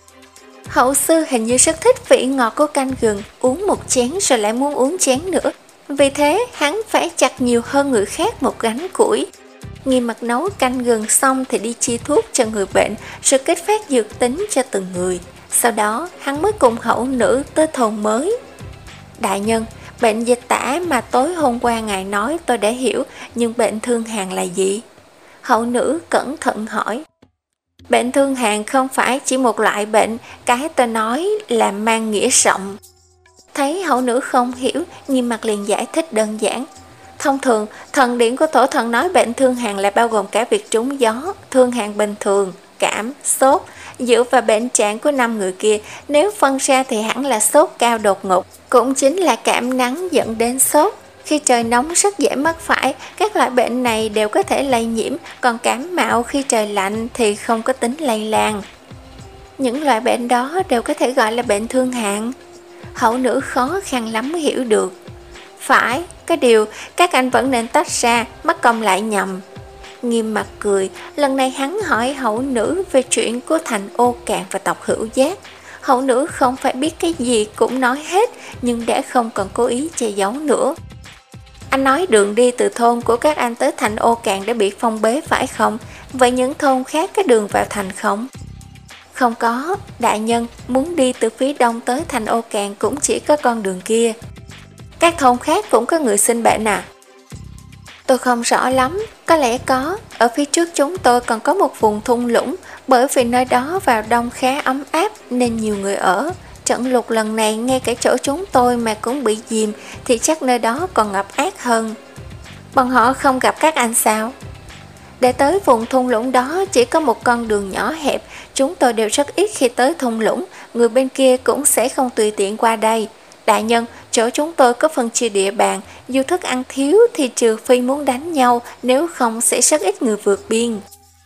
Hậu sư hình như rất thích vị ngọt của canh gừng, uống một chén rồi lại muốn uống chén nữa. Vì thế, hắn phải chặt nhiều hơn người khác một gánh củi. Nghiêm Mặc nấu canh gừng xong thì đi chia thuốc cho người bệnh, rồi kết phát dược tính cho từng người. Sau đó, hắn mới cùng hậu nữ tới thôn mới. Đại nhân, bệnh dịch tả mà tối hôm qua ngài nói tôi đã hiểu, nhưng bệnh thương hàn là gì? Hậu nữ cẩn thận hỏi. Bệnh thương hàn không phải chỉ một loại bệnh, cái tôi nói là mang nghĩa rộng. Thấy hậu nữ không hiểu, Nghiêm Mặc liền giải thích đơn giản. Thông thường, thần điển của tổ thần nói bệnh thương hàn là bao gồm cả việc trúng gió, thương hàn bình thường, cảm, sốt. Dựa vào bệnh trạng của năm người kia, nếu phân ra thì hẳn là sốt cao đột ngột, cũng chính là cảm nắng dẫn đến sốt. Khi trời nóng rất dễ mắc phải, các loại bệnh này đều có thể lây nhiễm, còn cảm mạo khi trời lạnh thì không có tính lây lan. Những loại bệnh đó đều có thể gọi là bệnh thương hàn. Hậu nữ khó khăn lắm mới hiểu được. Phải, cái điều các anh vẫn nên tách ra, mất công lại nhầm. Nghiêm Mặc cười, lần này hắn hỏi hậu nữ về chuyện của thành Ô Cạn và tộc Hữu Giác. Hậu nữ không phải biết cái gì cũng nói hết, nhưng đã không còn cố ý che giấu nữa. Anh nói đường đi từ thôn của các anh tới thành Ô Cạn đã bị phong bế phải không? Vậy những thôn khác có đường vào thành không? Không có, đại nhân, muốn đi từ phía đông tới thành Ô Cạn cũng chỉ có con đường kia. Các thôn khác cũng có người sinh bệnh à? Tôi không rõ lắm, có lẽ có. Ở phía trước chúng tôi còn có một vùng thung lũng, bởi vì nơi đó vào đông khá ấm áp nên nhiều người ở. Trận lụt lần này ngay cả chỗ chúng tôi mà cũng bị dìm thì chắc nơi đó còn ngập ác hơn. Bọn họ không gặp các anh sao? Để tới vùng thung lũng đó chỉ có một con đường nhỏ hẹp, chúng tôi đều rất ít khi tới thung lũng, người bên kia cũng sẽ không tùy tiện qua đây. Đại nhân, chỗ chúng tôi có phân chia địa bàn, dù thức ăn thiếu thì trừ phi muốn đánh nhau, nếu không sẽ rất ít người vượt biên.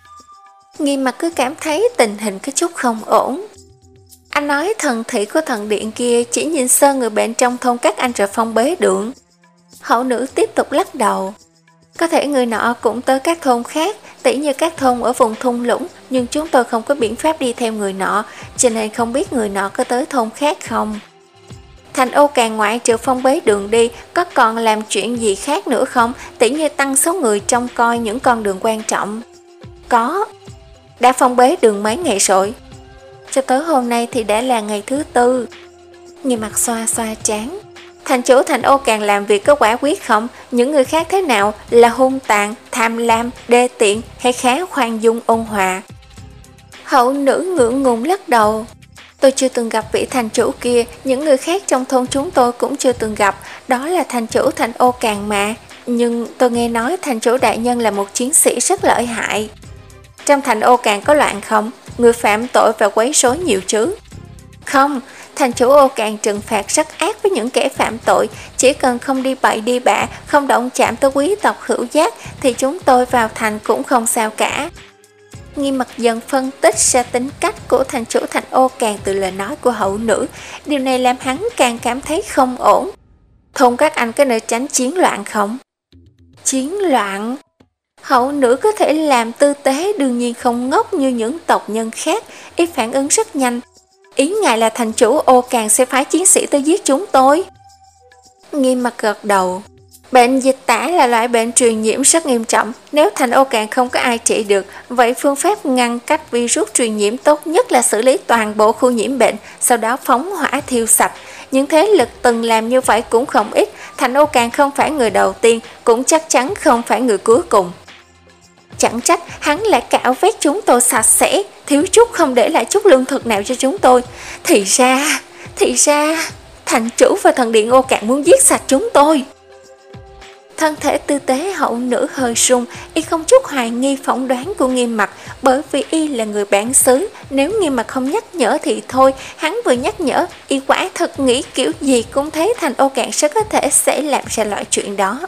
Nghiêm Mặc cứ cảm thấy tình hình có chút không ổn. Anh nói thần thị của thần điện kia chỉ nhìn sơ người bệnh trong thôn các anh rồi phong bế đường. Hậu nữ tiếp tục lắc đầu. Có thể người nọ cũng tới các thôn khác, tỉ như các thôn ở vùng thung lũng, nhưng chúng tôi không có biện pháp đi theo người nọ, cho nên không biết người nọ có tới thôn khác không. Thành Ô Cạn ngoại trừ phong bế đường đi, có còn làm chuyện gì khác nữa không, tỉ như tăng số người trông coi những con đường quan trọng? Có. Đã phong bế đường mấy ngày rồi? Cho tới hôm nay thì đã là ngày thứ tư. Nghiêm Mặc xoa xoa trán. Thành chủ thành Ô Cạn làm việc có quả quyết không? Những người khác thế nào? Là hung tàn, tham lam, đê tiện hay khá khoan dung ôn hòa? Hậu nữ ngượng ngùng lắc đầu. Tôi chưa từng gặp vị thành chủ kia, những người khác trong thôn chúng tôi cũng chưa từng gặp, đó là thành chủ thành Ô Cạn mà. Nhưng tôi nghe nói thành chủ đại nhân là một chiến sĩ rất lợi hại. Trong thành Ô Cạn có loạn không? Người phạm tội và quấy rối nhiều chứ? Không, thành chủ Ô Cạn trừng phạt rất ác với những kẻ phạm tội, chỉ cần không đi bậy đi bạ, không động chạm tới quý tộc Hữu Giác thì chúng tôi vào thành cũng không sao cả. Nghiêm Mặc dần phân tích ra tính cách của thành chủ thành Ô Cạn từ lời nói của hậu nữ, điều này làm hắn càng cảm thấy không ổn. Thôn các anh có nơi tránh chiến loạn không? Chiến loạn? Hậu nữ có thể làm tư tế đương nhiên không ngốc như những tộc nhân khác, ý phản ứng rất nhanh. Ý ngài là thành chủ Ô Cạn sẽ phái chiến sĩ tới giết chúng tôi? Nghiêm Mặc gật đầu. Bệnh dịch tả là loại bệnh truyền nhiễm rất nghiêm trọng, nếu thành Ô Cạn không có ai trị được, vậy phương pháp ngăn cách virus truyền nhiễm tốt nhất là xử lý toàn bộ khu nhiễm bệnh, sau đó phóng hỏa thiêu sạch. Những thế lực từng làm như vậy cũng không ít, thành Ô Cạn không phải người đầu tiên, cũng chắc chắn không phải người cuối cùng. Chẳng trách hắn lại cạo vét chúng tôi sạch sẽ, thiếu chút không để lại chút lương thực nào cho chúng tôi. Thì ra, thì ra, thành chủ và thần điện Ô Cạn muốn giết sạch chúng tôi. Thân thể tư tế hậu nữ hơi rung, y không chút hoài nghi phỏng đoán của Nghiêm Mặc, bởi vì y là người bản xứ, nếu Nghiêm Mặc không nhắc nhở thì thôi, hắn vừa nhắc nhở, y quả thật nghĩ kiểu gì cũng thấy thành Ô Cạn rất có thể sẽ làm ra loại chuyện đó.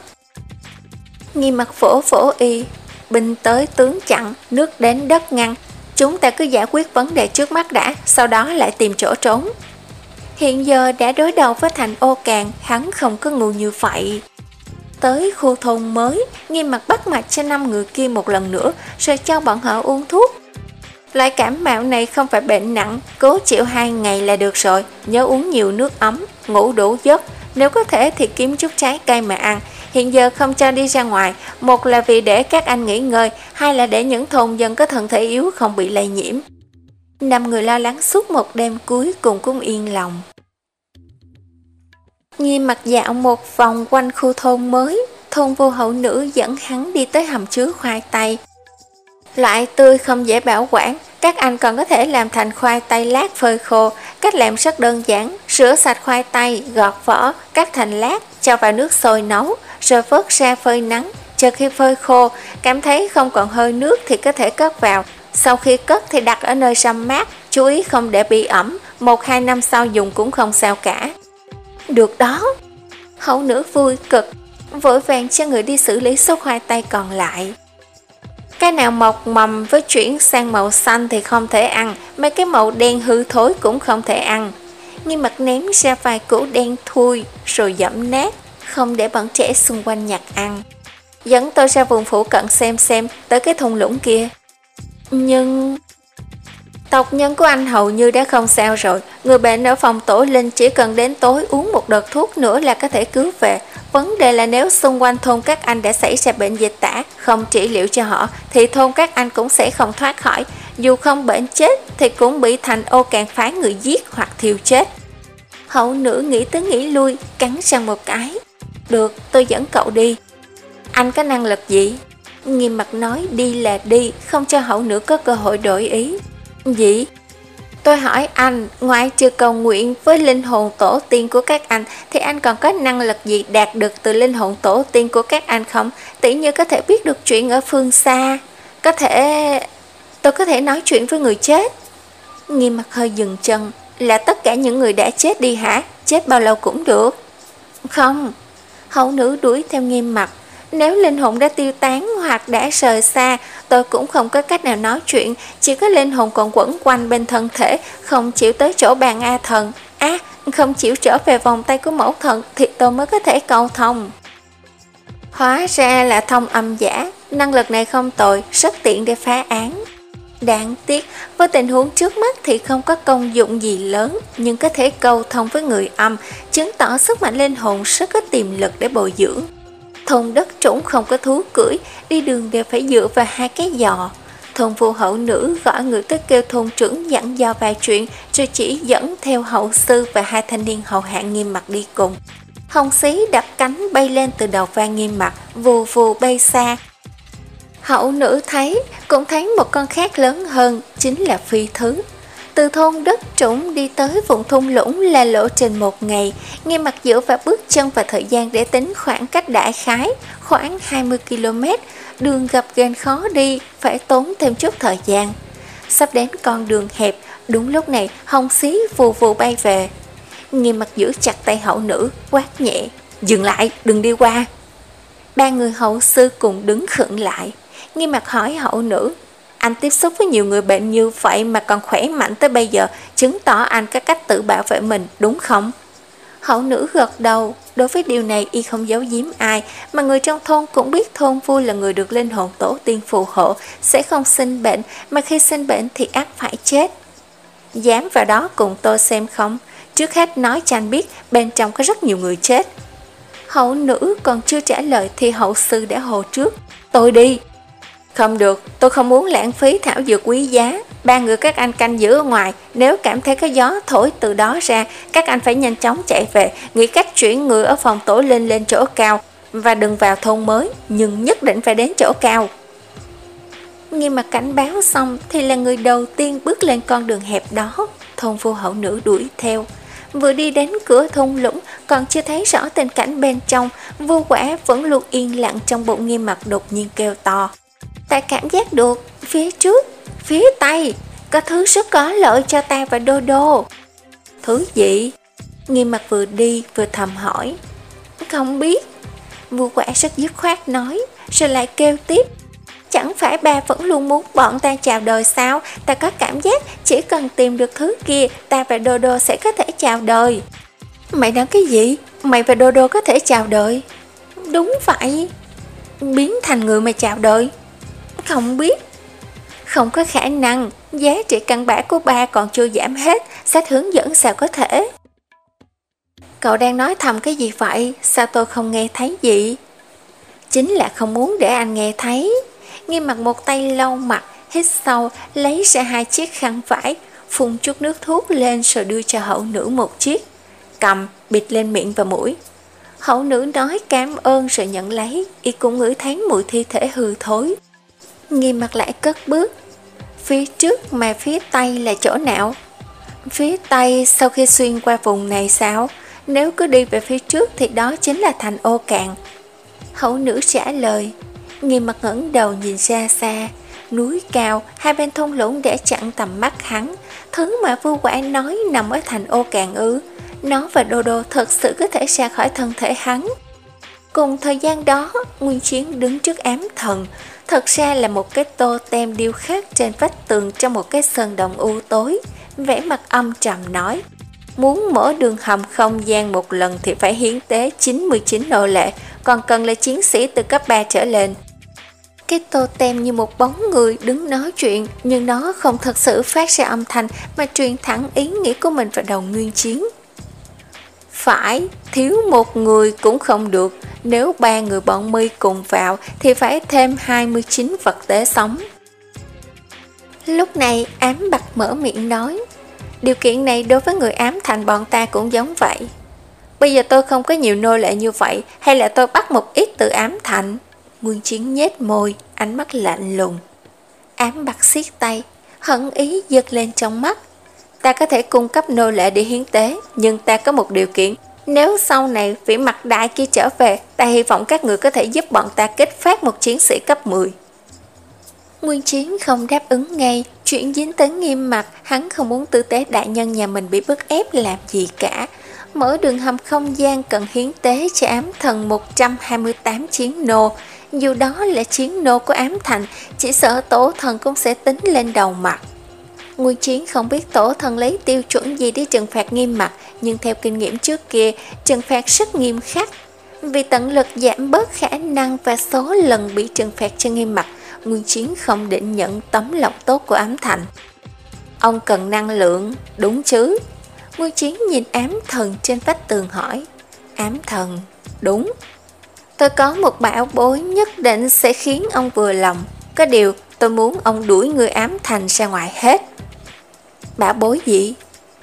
Nghiêm Mặc vỗ vỗ y, binh tới tướng chặn, nước đến đất ngăn, chúng ta cứ giải quyết vấn đề trước mắt đã, sau đó lại tìm chỗ trốn. Hiện giờ đã đối đầu với thành ô càng, hắn không có ngu như vậy. Tới khu thôn mới, Nghiêm Mặc bắt mạch cho năm người kia một lần nữa, rồi cho bọn họ uống thuốc. Loại cảm mạo này không phải bệnh nặng, cố chịu hai ngày là được rồi, nhớ uống nhiều nước ấm, ngủ đủ giấc, nếu có thể thì kiếm chút trái cây mà ăn. Hiện giờ không cho đi ra ngoài, một là vì để các anh nghỉ ngơi, hai là để những thôn dân có thân thể yếu không bị lây nhiễm. Năm người lo lắng suốt một đêm, cuối cùng cũng yên lòng. Nghiêm Mặc dạo một vòng quanh khu thôn mới, thôn vô hậu nữ dẫn hắn đi tới hầm chứa khoai tây. Loại tươi không dễ bảo quản, các anh còn có thể làm thành khoai tây lát phơi khô. Cách làm rất đơn giản, rửa sạch khoai tây, gọt vỏ, cắt thành lát, cho vào nước sôi nấu, rồi vớt ra phơi nắng. Chờ khi phơi khô, cảm thấy không còn hơi nước thì có thể cất vào. Sau khi cất thì đặt ở nơi râm mát, chú ý không để bị ẩm, một hai năm sau dùng cũng không sao cả. Được đó, hậu nữ vui cực, vội vàng cho người đi xử lý số khoai tây còn lại. Cái nào mọc mầm với chuyển sang màu xanh thì không thể ăn, mấy cái màu đen hư thối cũng không thể ăn. Nghiêm Mặc ném ra vài củ đen thui rồi dẫm nát, không để bọn trẻ xung quanh nhặt ăn. Dẫn tôi ra vùng phụ cận xem xem, tới cái thung lũng kia. Nhưng tộc nhân của anh hầu như đã không sao rồi, người bệnh ở phòng tổ linh chỉ cần đến tối uống một đợt thuốc nữa là có thể cứu về. Vấn đề là nếu xung quanh thôn các anh đã xảy ra bệnh dịch tả, không trị liệu cho họ, thì thôn các anh cũng sẽ không thoát khỏi. Dù không bệnh chết, thì cũng bị thành ô càng phái người giết hoặc thiêu chết. Hậu nữ nghĩ tới nghĩ lui, cắn răng một cái. Được, tôi dẫn cậu đi. Anh có năng lực gì? Nghiêm Mặc nói đi là đi, không cho hậu nữ có cơ hội đổi ý. Gì? Tôi hỏi anh, ngoài trừ cầu nguyện với linh hồn tổ tiên của các anh, thì anh còn có năng lực gì đạt được từ linh hồn tổ tiên của các anh không? Tỉ như có thể biết được chuyện ở phương xa. Có thể... Tôi có thể nói chuyện với người chết. Nghiêm Mặc hơi dừng chân. Là tất cả những người đã chết đi hả? Chết bao lâu cũng được. Không. Hậu nữ đuổi theo Nghiêm Mặc. Nếu linh hồn đã tiêu tán hoặc đã rời xa, tôi cũng không có cách nào nói chuyện, chỉ có linh hồn còn quẩn quanh bên thân thể, không chịu tới chỗ bàn A thần. À, không chịu trở về vòng tay của mẫu thần thì tôi mới có thể cầu thông. Hóa ra là thông âm giả, năng lực này không tồi, rất tiện để phá án. Đáng tiếc, với tình huống trước mắt thì không có công dụng gì lớn, nhưng có thể cầu thông với người âm, chứng tỏ sức mạnh linh hồn rất có tiềm lực để bồi dưỡng. Thôn đất trũng không có thú cưỡi, đi đường đều phải dựa vào hai cái giò. Thôn vô hậu nữ gọi người tới kêu thôn trưởng dặn dò vài chuyện, rồi chỉ dẫn theo hậu sư và hai thanh niên hầu hạ Nghiêm Mặc đi cùng. Hồng xí đập cánh bay lên từ đầu vai Nghiêm Mặc, vù vù bay xa. Hậu nữ thấy, cũng thấy một con khác lớn hơn, chính là phi thứ. Từ thôn đất trũng đi tới vùng thung lũng là lộ trình một ngày. Nghiêm Mặc dựa vào bước chân và thời gian để tính khoảng cách đại khái, khoảng hai mươi ki lô mét. Đường gập ghềnh khó đi, phải tốn thêm chút thời gian. Sắp đến con đường hẹp, đúng lúc này hồng xí vù vù bay về. Nghiêm Mặc giữ chặt tay hậu nữ, quát nhẹ, dừng lại, đừng đi qua. Ba người hậu sư cùng đứng khựng lại. Nghiêm Mặc hỏi hậu nữ, anh tiếp xúc với nhiều người bệnh như vậy mà còn khỏe mạnh tới bây giờ, chứng tỏ anh có cách tự bảo vệ mình, đúng không? Hậu nữ gật đầu, đối với điều này y không giấu giếm ai, mà người trong thôn cũng biết thôn vui là người được linh hồn tổ tiên phù hộ, sẽ không sinh bệnh, mà khi sinh bệnh thì ắt phải chết. Dám vào đó cùng tôi xem không? Trước hết nói cho anh biết, bên trong có rất nhiều người chết. Hậu nữ còn chưa trả lời thì hậu sư đã hồ trước, tôi đi. Không được, tôi không muốn lãng phí thảo dược quý giá. Ba người các anh canh giữ ở ngoài, nếu cảm thấy có gió thổi từ đó ra, các anh phải nhanh chóng chạy về, nghĩ cách chuyển người ở phòng tổ linh lên chỗ cao, và đừng vào thôn mới, nhưng nhất định phải đến chỗ cao. Nghiêm Mặc cảnh báo xong thì là người đầu tiên bước lên con đường hẹp đó. Thôn vô hậu nữ đuổi theo. Vừa đi đến cửa thung lũng, còn chưa thấy rõ tình cảnh bên trong, Vô Quả vẫn luôn yên lặng trong bụng Nghiêm Mặc đột nhiên kêu to. Ta cảm giác được, phía trước, phía Tây, có thứ rất có lợi cho ta và Đô Đô. Thứ gì? Nghiêm Mặc vừa đi vừa thầm hỏi. Không biết. Vô Quả rất dứt khoát nói, rồi lại kêu tiếp. Chẳng phải ba vẫn luôn muốn bọn ta chào đời sao? Ta có cảm giác chỉ cần tìm được thứ kia, ta và Dodo sẽ có thể chào đời. Mày nói cái gì? Mày và Dodo có thể chào đời? Đúng vậy. Biến thành người mà chào đời? Không biết. Không có khả năng, giá trị căn bản của ba còn chưa giảm hết, sách hướng dẫn sao có thể. Cậu đang nói thầm cái gì vậy? Sao tôi không nghe thấy gì? Chính là không muốn để anh nghe thấy. Nghiêm Mặt một tay lau mặt, hít sâu, lấy ra hai chiếc khăn vải, phun chút nước thuốc lên rồi đưa cho hậu nữ một chiếc. Cầm, bịt lên miệng và mũi. Hậu nữ nói cảm ơn rồi nhận lấy, y cũng ngửi thấy mùi thi thể hư thối. Nghiêm Mặt lại cất bước. Phía trước mà phía tây là chỗ nào? Phía tây sau khi xuyên qua vùng này sao? Nếu cứ đi về phía trước thì đó chính là thành Ô Cạn. Hậu nữ trả lời. Nghiêm Mặt ngẩng đầu nhìn ra xa, núi cao, hai bên thung lũng để chặn tầm mắt hắn. Thứ mà Vu Quả nói nằm ở thành Ô Cạn ư? Nó và Dodo thật sự có thể ra khỏi thân thể hắn. Cùng thời gian đó, Nguyên Chiến đứng trước ám thần, thật ra là một cái tô tem điêu khắc trên vách tường trong một cái sơn động u tối. Vẻ mặt âm trầm nói, muốn mở đường hầm không gian một lần thì phải hiến tế chín mươi chín nô lệ, còn cần là chiến sĩ từ cấp ba trở lên. Cái tô tem như một bóng người đứng nói chuyện, nhưng nó không thật sự phát ra âm thanh mà truyền thẳng ý nghĩ của mình vào đầu Nguyên Chiến. Phải, thiếu một người cũng không được, nếu ba người bọn My cùng vào thì phải thêm hai mươi chín vật tế sống. Lúc này Ám Bạch mở miệng nói, điều kiện này đối với người ám thành bọn ta cũng giống vậy. Bây giờ tôi không có nhiều nô lệ như vậy, hay là tôi bắt một ít từ ám thành? Nguyên Chiến nhếch môi, ánh mắt lạnh lùng. Ám Bạch siết tay, hận ý giật lên trong mắt. Ta có thể cung cấp nô lệ để hiến tế, nhưng ta có một điều kiện. Nếu sau này vị mặt đại kia trở về, ta hy vọng các người có thể giúp bọn ta kích phát một chiến sĩ cấp mười. Nguyên Chiến không đáp ứng ngay, chuyện dính tới Nghiêm Mặt, hắn không muốn tư tế đại nhân nhà mình bị bức ép làm gì cả. Mở đường hầm không gian cần hiến tế cho ám thần một trăm hai mươi tám chiến nô. Dù đó là chiến nô của ám thành, chỉ sợ tổ thần cũng sẽ tính lên đầu mặt. Nguyên Chiến không biết tổ thần lấy tiêu chuẩn gì để trừng phạt Nghiêm Mặt, nhưng theo kinh nghiệm trước kia, trừng phạt rất nghiêm khắc. Vì tận lực giảm bớt khả năng và số lần bị trừng phạt cho Nghiêm Mặt, Nguyên Chiến không định nhận tấm lòng tốt của ám thành. Ông cần năng lượng, đúng chứ? Nguyên Chiến nhìn ám thần trên vách tường hỏi. Ám thần, đúng. Tôi có một bảo bối nhất định sẽ khiến ông vừa lòng. Có điều tôi muốn ông đuổi người ám thành ra ngoài hết. Bảo bối gì?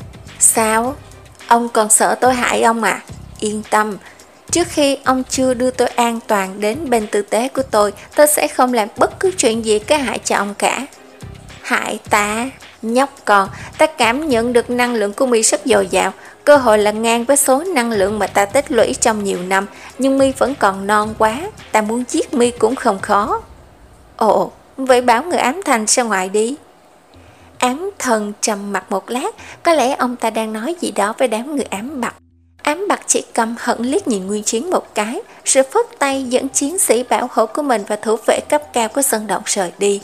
Sao? Ông còn sợ tôi hại ông à? Yên tâm, trước khi ông chưa đưa tôi an toàn đến bên tư tế của tôi, tôi sẽ không làm bất cứ chuyện gì có hại cho ông cả. Hại ta? Nhóc con, ta cảm nhận được năng lượng của My rất dồi dào, cơ hội là ngang với số năng lượng mà ta tích lũy trong nhiều năm, nhưng My vẫn còn non quá, ta muốn giết My cũng không khó. Ồ, vậy bảo người ám thành ra ngoài đi. Ám thần trầm mặt một lát, có lẽ ông ta đang nói gì đó với đám người ám bạc. Ám bạc chỉ căm hận liếc nhìn Nguyên Chiến một cái, rồi phất tay dẫn chiến sĩ bảo hộ của mình và thủ vệ cấp cao của sân động rời đi.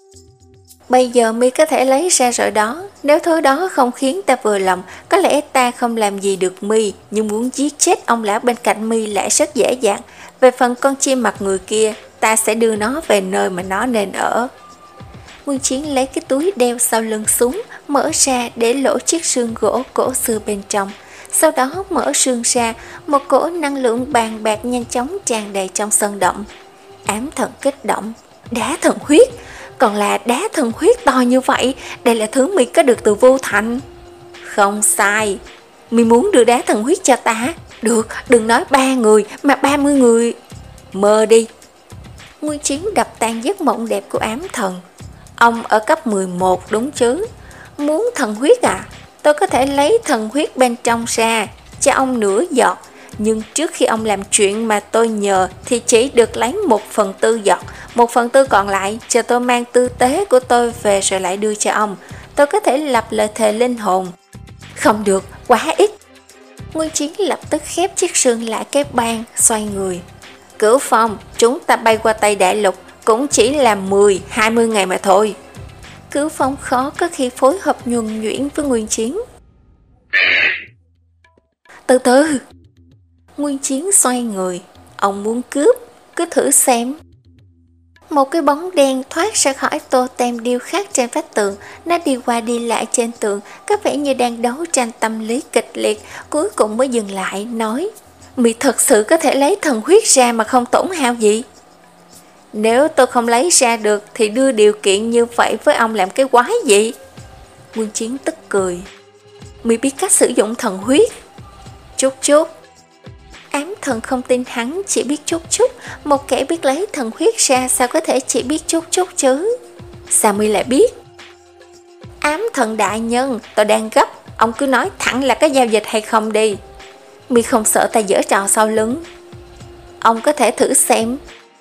Bây giờ My có thể lấy ra rồi đó, nếu thứ đó không khiến ta vừa lòng, có lẽ ta không làm gì được My, nhưng muốn giết chết ông lão bên cạnh My lại rất dễ dàng. Về phần con chim mặt người kia, ta sẽ đưa nó về nơi mà nó nên ở. Nguyên Chiến lấy cái túi đeo sau lưng xuống, mở ra để lỗ chiếc xương gỗ cổ xưa bên trong. Sau đó mở xương ra, một cỗ năng lượng bàn bạc nhanh chóng tràn đầy trong sân động. Ám thần kích động. Đá thần huyết, còn là đá thần huyết to như vậy, đây là thứ My có được từ Vô Thành. Không sai, My muốn đưa đá thần huyết cho ta. Được, đừng nói ba người mà ba mươi người. Mơ đi. Nguyên Chiến đập tan giấc mộng đẹp của ám thần. Ông ở cấp mười một đúng chứ? Muốn thần huyết à? Tôi có thể lấy thần huyết bên trong ra, cho ông nửa giọt. Nhưng trước khi ông làm chuyện mà tôi nhờ thì chỉ được lấy một phần tư giọt. Một phần tư còn lại cho tôi mang tư tế của tôi về rồi lại đưa cho ông. Tôi có thể lập lời thề linh hồn. Không được, quá ít. Nguyên Chiến lập tức khép chiếc xương lại cái ban, xoay người. Cửu Phong, chúng ta bay qua Tây Đại Lục, cũng chỉ là mười hai mươi ngày mà thôi. Cửu Phong khó có khi phối hợp nhuần nhuyễn với Nguyên Chiến. Từ từ. Nguyên Chiến xoay người. Ông muốn cướp, cứ thử xem. Một cái bóng đen thoát ra khỏi tô tem điêu khắc trên vách tường. Nó đi qua đi lại trên tường, có vẻ như đang đấu tranh tâm lý kịch liệt. Cuối cùng mới dừng lại, nói: Mị thật sự có thể lấy thần huyết ra mà không tổn hao gì? Nếu tôi không lấy ra được thì đưa điều kiện như vậy với ông làm cái quái gì? Nguyên Chiến tức cười. Mị biết cách sử dụng thần huyết. Chút chút. Ám Thần không tin hắn chỉ biết chút chút. Một kẻ biết lấy thần huyết ra sao có thể chỉ biết chút chút chứ? Sao mi lại biết? Ám Thần đại nhân, tôi đang gấp. Ông cứ nói thẳng là có giao dịch hay không đi. Mi không sợ ta giở trò sau lưng. Ông có thể thử xem.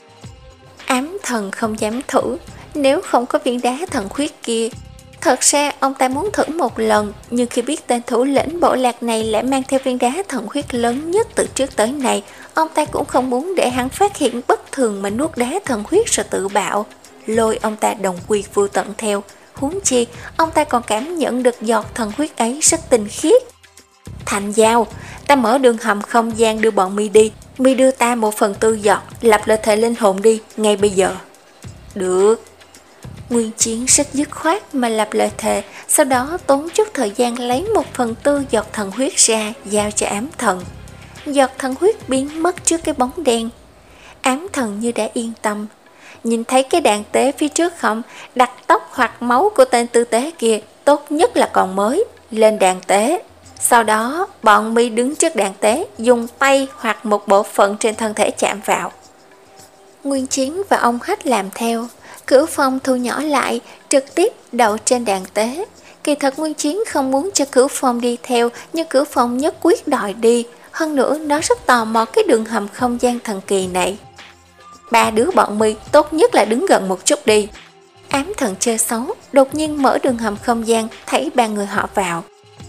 Ám Thần không dám thử. Nếu không có viên đá thần huyết kia, thật ra ông ta muốn thử một lần. Nhưng khi biết tên thủ lĩnh bộ lạc này lại mang theo viên đá thần huyết lớn nhất từ trước tới nay, ông ta cũng không muốn để hắn phát hiện bất thường mà nuốt đá thần huyết rồi tự bạo, lôi ông ta đồng quy vô tận theo. Huống chi ông ta còn cảm nhận được giọt thần huyết ấy rất tinh khiết. Thành Giao, ta mở đường hầm không gian đưa bọn mi đi. Mi đưa ta một phần tư giọt, lập lời thề linh hồn đi, ngay bây giờ. Được. Nguyên Chiến rất dứt khoát mà lập lời thề, sau đó tốn chút thời gian lấy một phần tư giọt thần huyết ra, giao cho Ám Thần. Giọt thần huyết biến mất trước cái bóng đen. Ám Thần như đã yên tâm. Nhìn thấy cái đàn tế phía trước không? Đặt tóc hoặc máu của tên tư tế kia, tốt nhất là còn mới, lên đàn tế. Sau đó, bọn mi đứng trước đàn tế, dùng tay hoặc một bộ phận trên thân thể chạm vào. Nguyên Chiến và ông Hách làm theo. Cửu Phong thu nhỏ lại, trực tiếp đậu trên đàn tế. Kỳ thật Nguyên Chiến không muốn cho Cửu Phong đi theo, nhưng Cửu Phong nhất quyết đòi đi. Hơn nữa, nó rất tò mò cái đường hầm không gian thần kỳ này. Ba đứa bọn mi tốt nhất là đứng gần một chút đi. Ám Thần chơi xấu, đột nhiên mở đường hầm không gian, thấy ba người họ vào.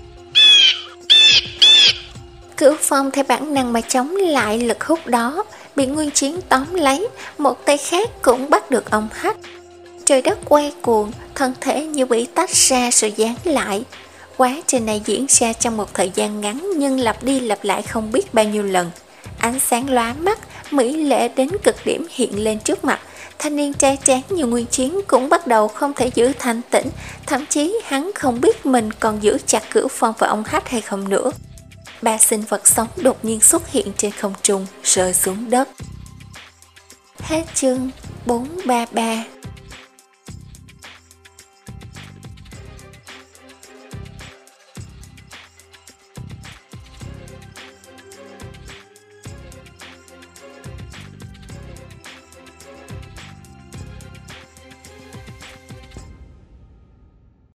Cửu Phong theo bản năng mà chống lại lực hút đó, bị Nguyên Chiến tóm lấy, một tay khác cũng bắt được ông Hách. Trời đất quay cuồng, thân thể như bị tách ra rồi dán lại. Quá trình này diễn ra trong một thời gian ngắn nhưng lặp đi lặp lại không biết bao nhiêu lần. Ánh sáng lóa mắt, mỹ lệ đến cực điểm hiện lên trước mặt. Thanh niên trai tráng như Nguyên Chiến cũng bắt đầu không thể giữ thanh tĩnh, thậm chí hắn không biết mình còn giữ chặt Cửu Phong và ông Hách hay không nữa. Ba sinh vật sống đột nhiên xuất hiện trên không trung, rơi xuống đất. Hết chương bốn ba ba.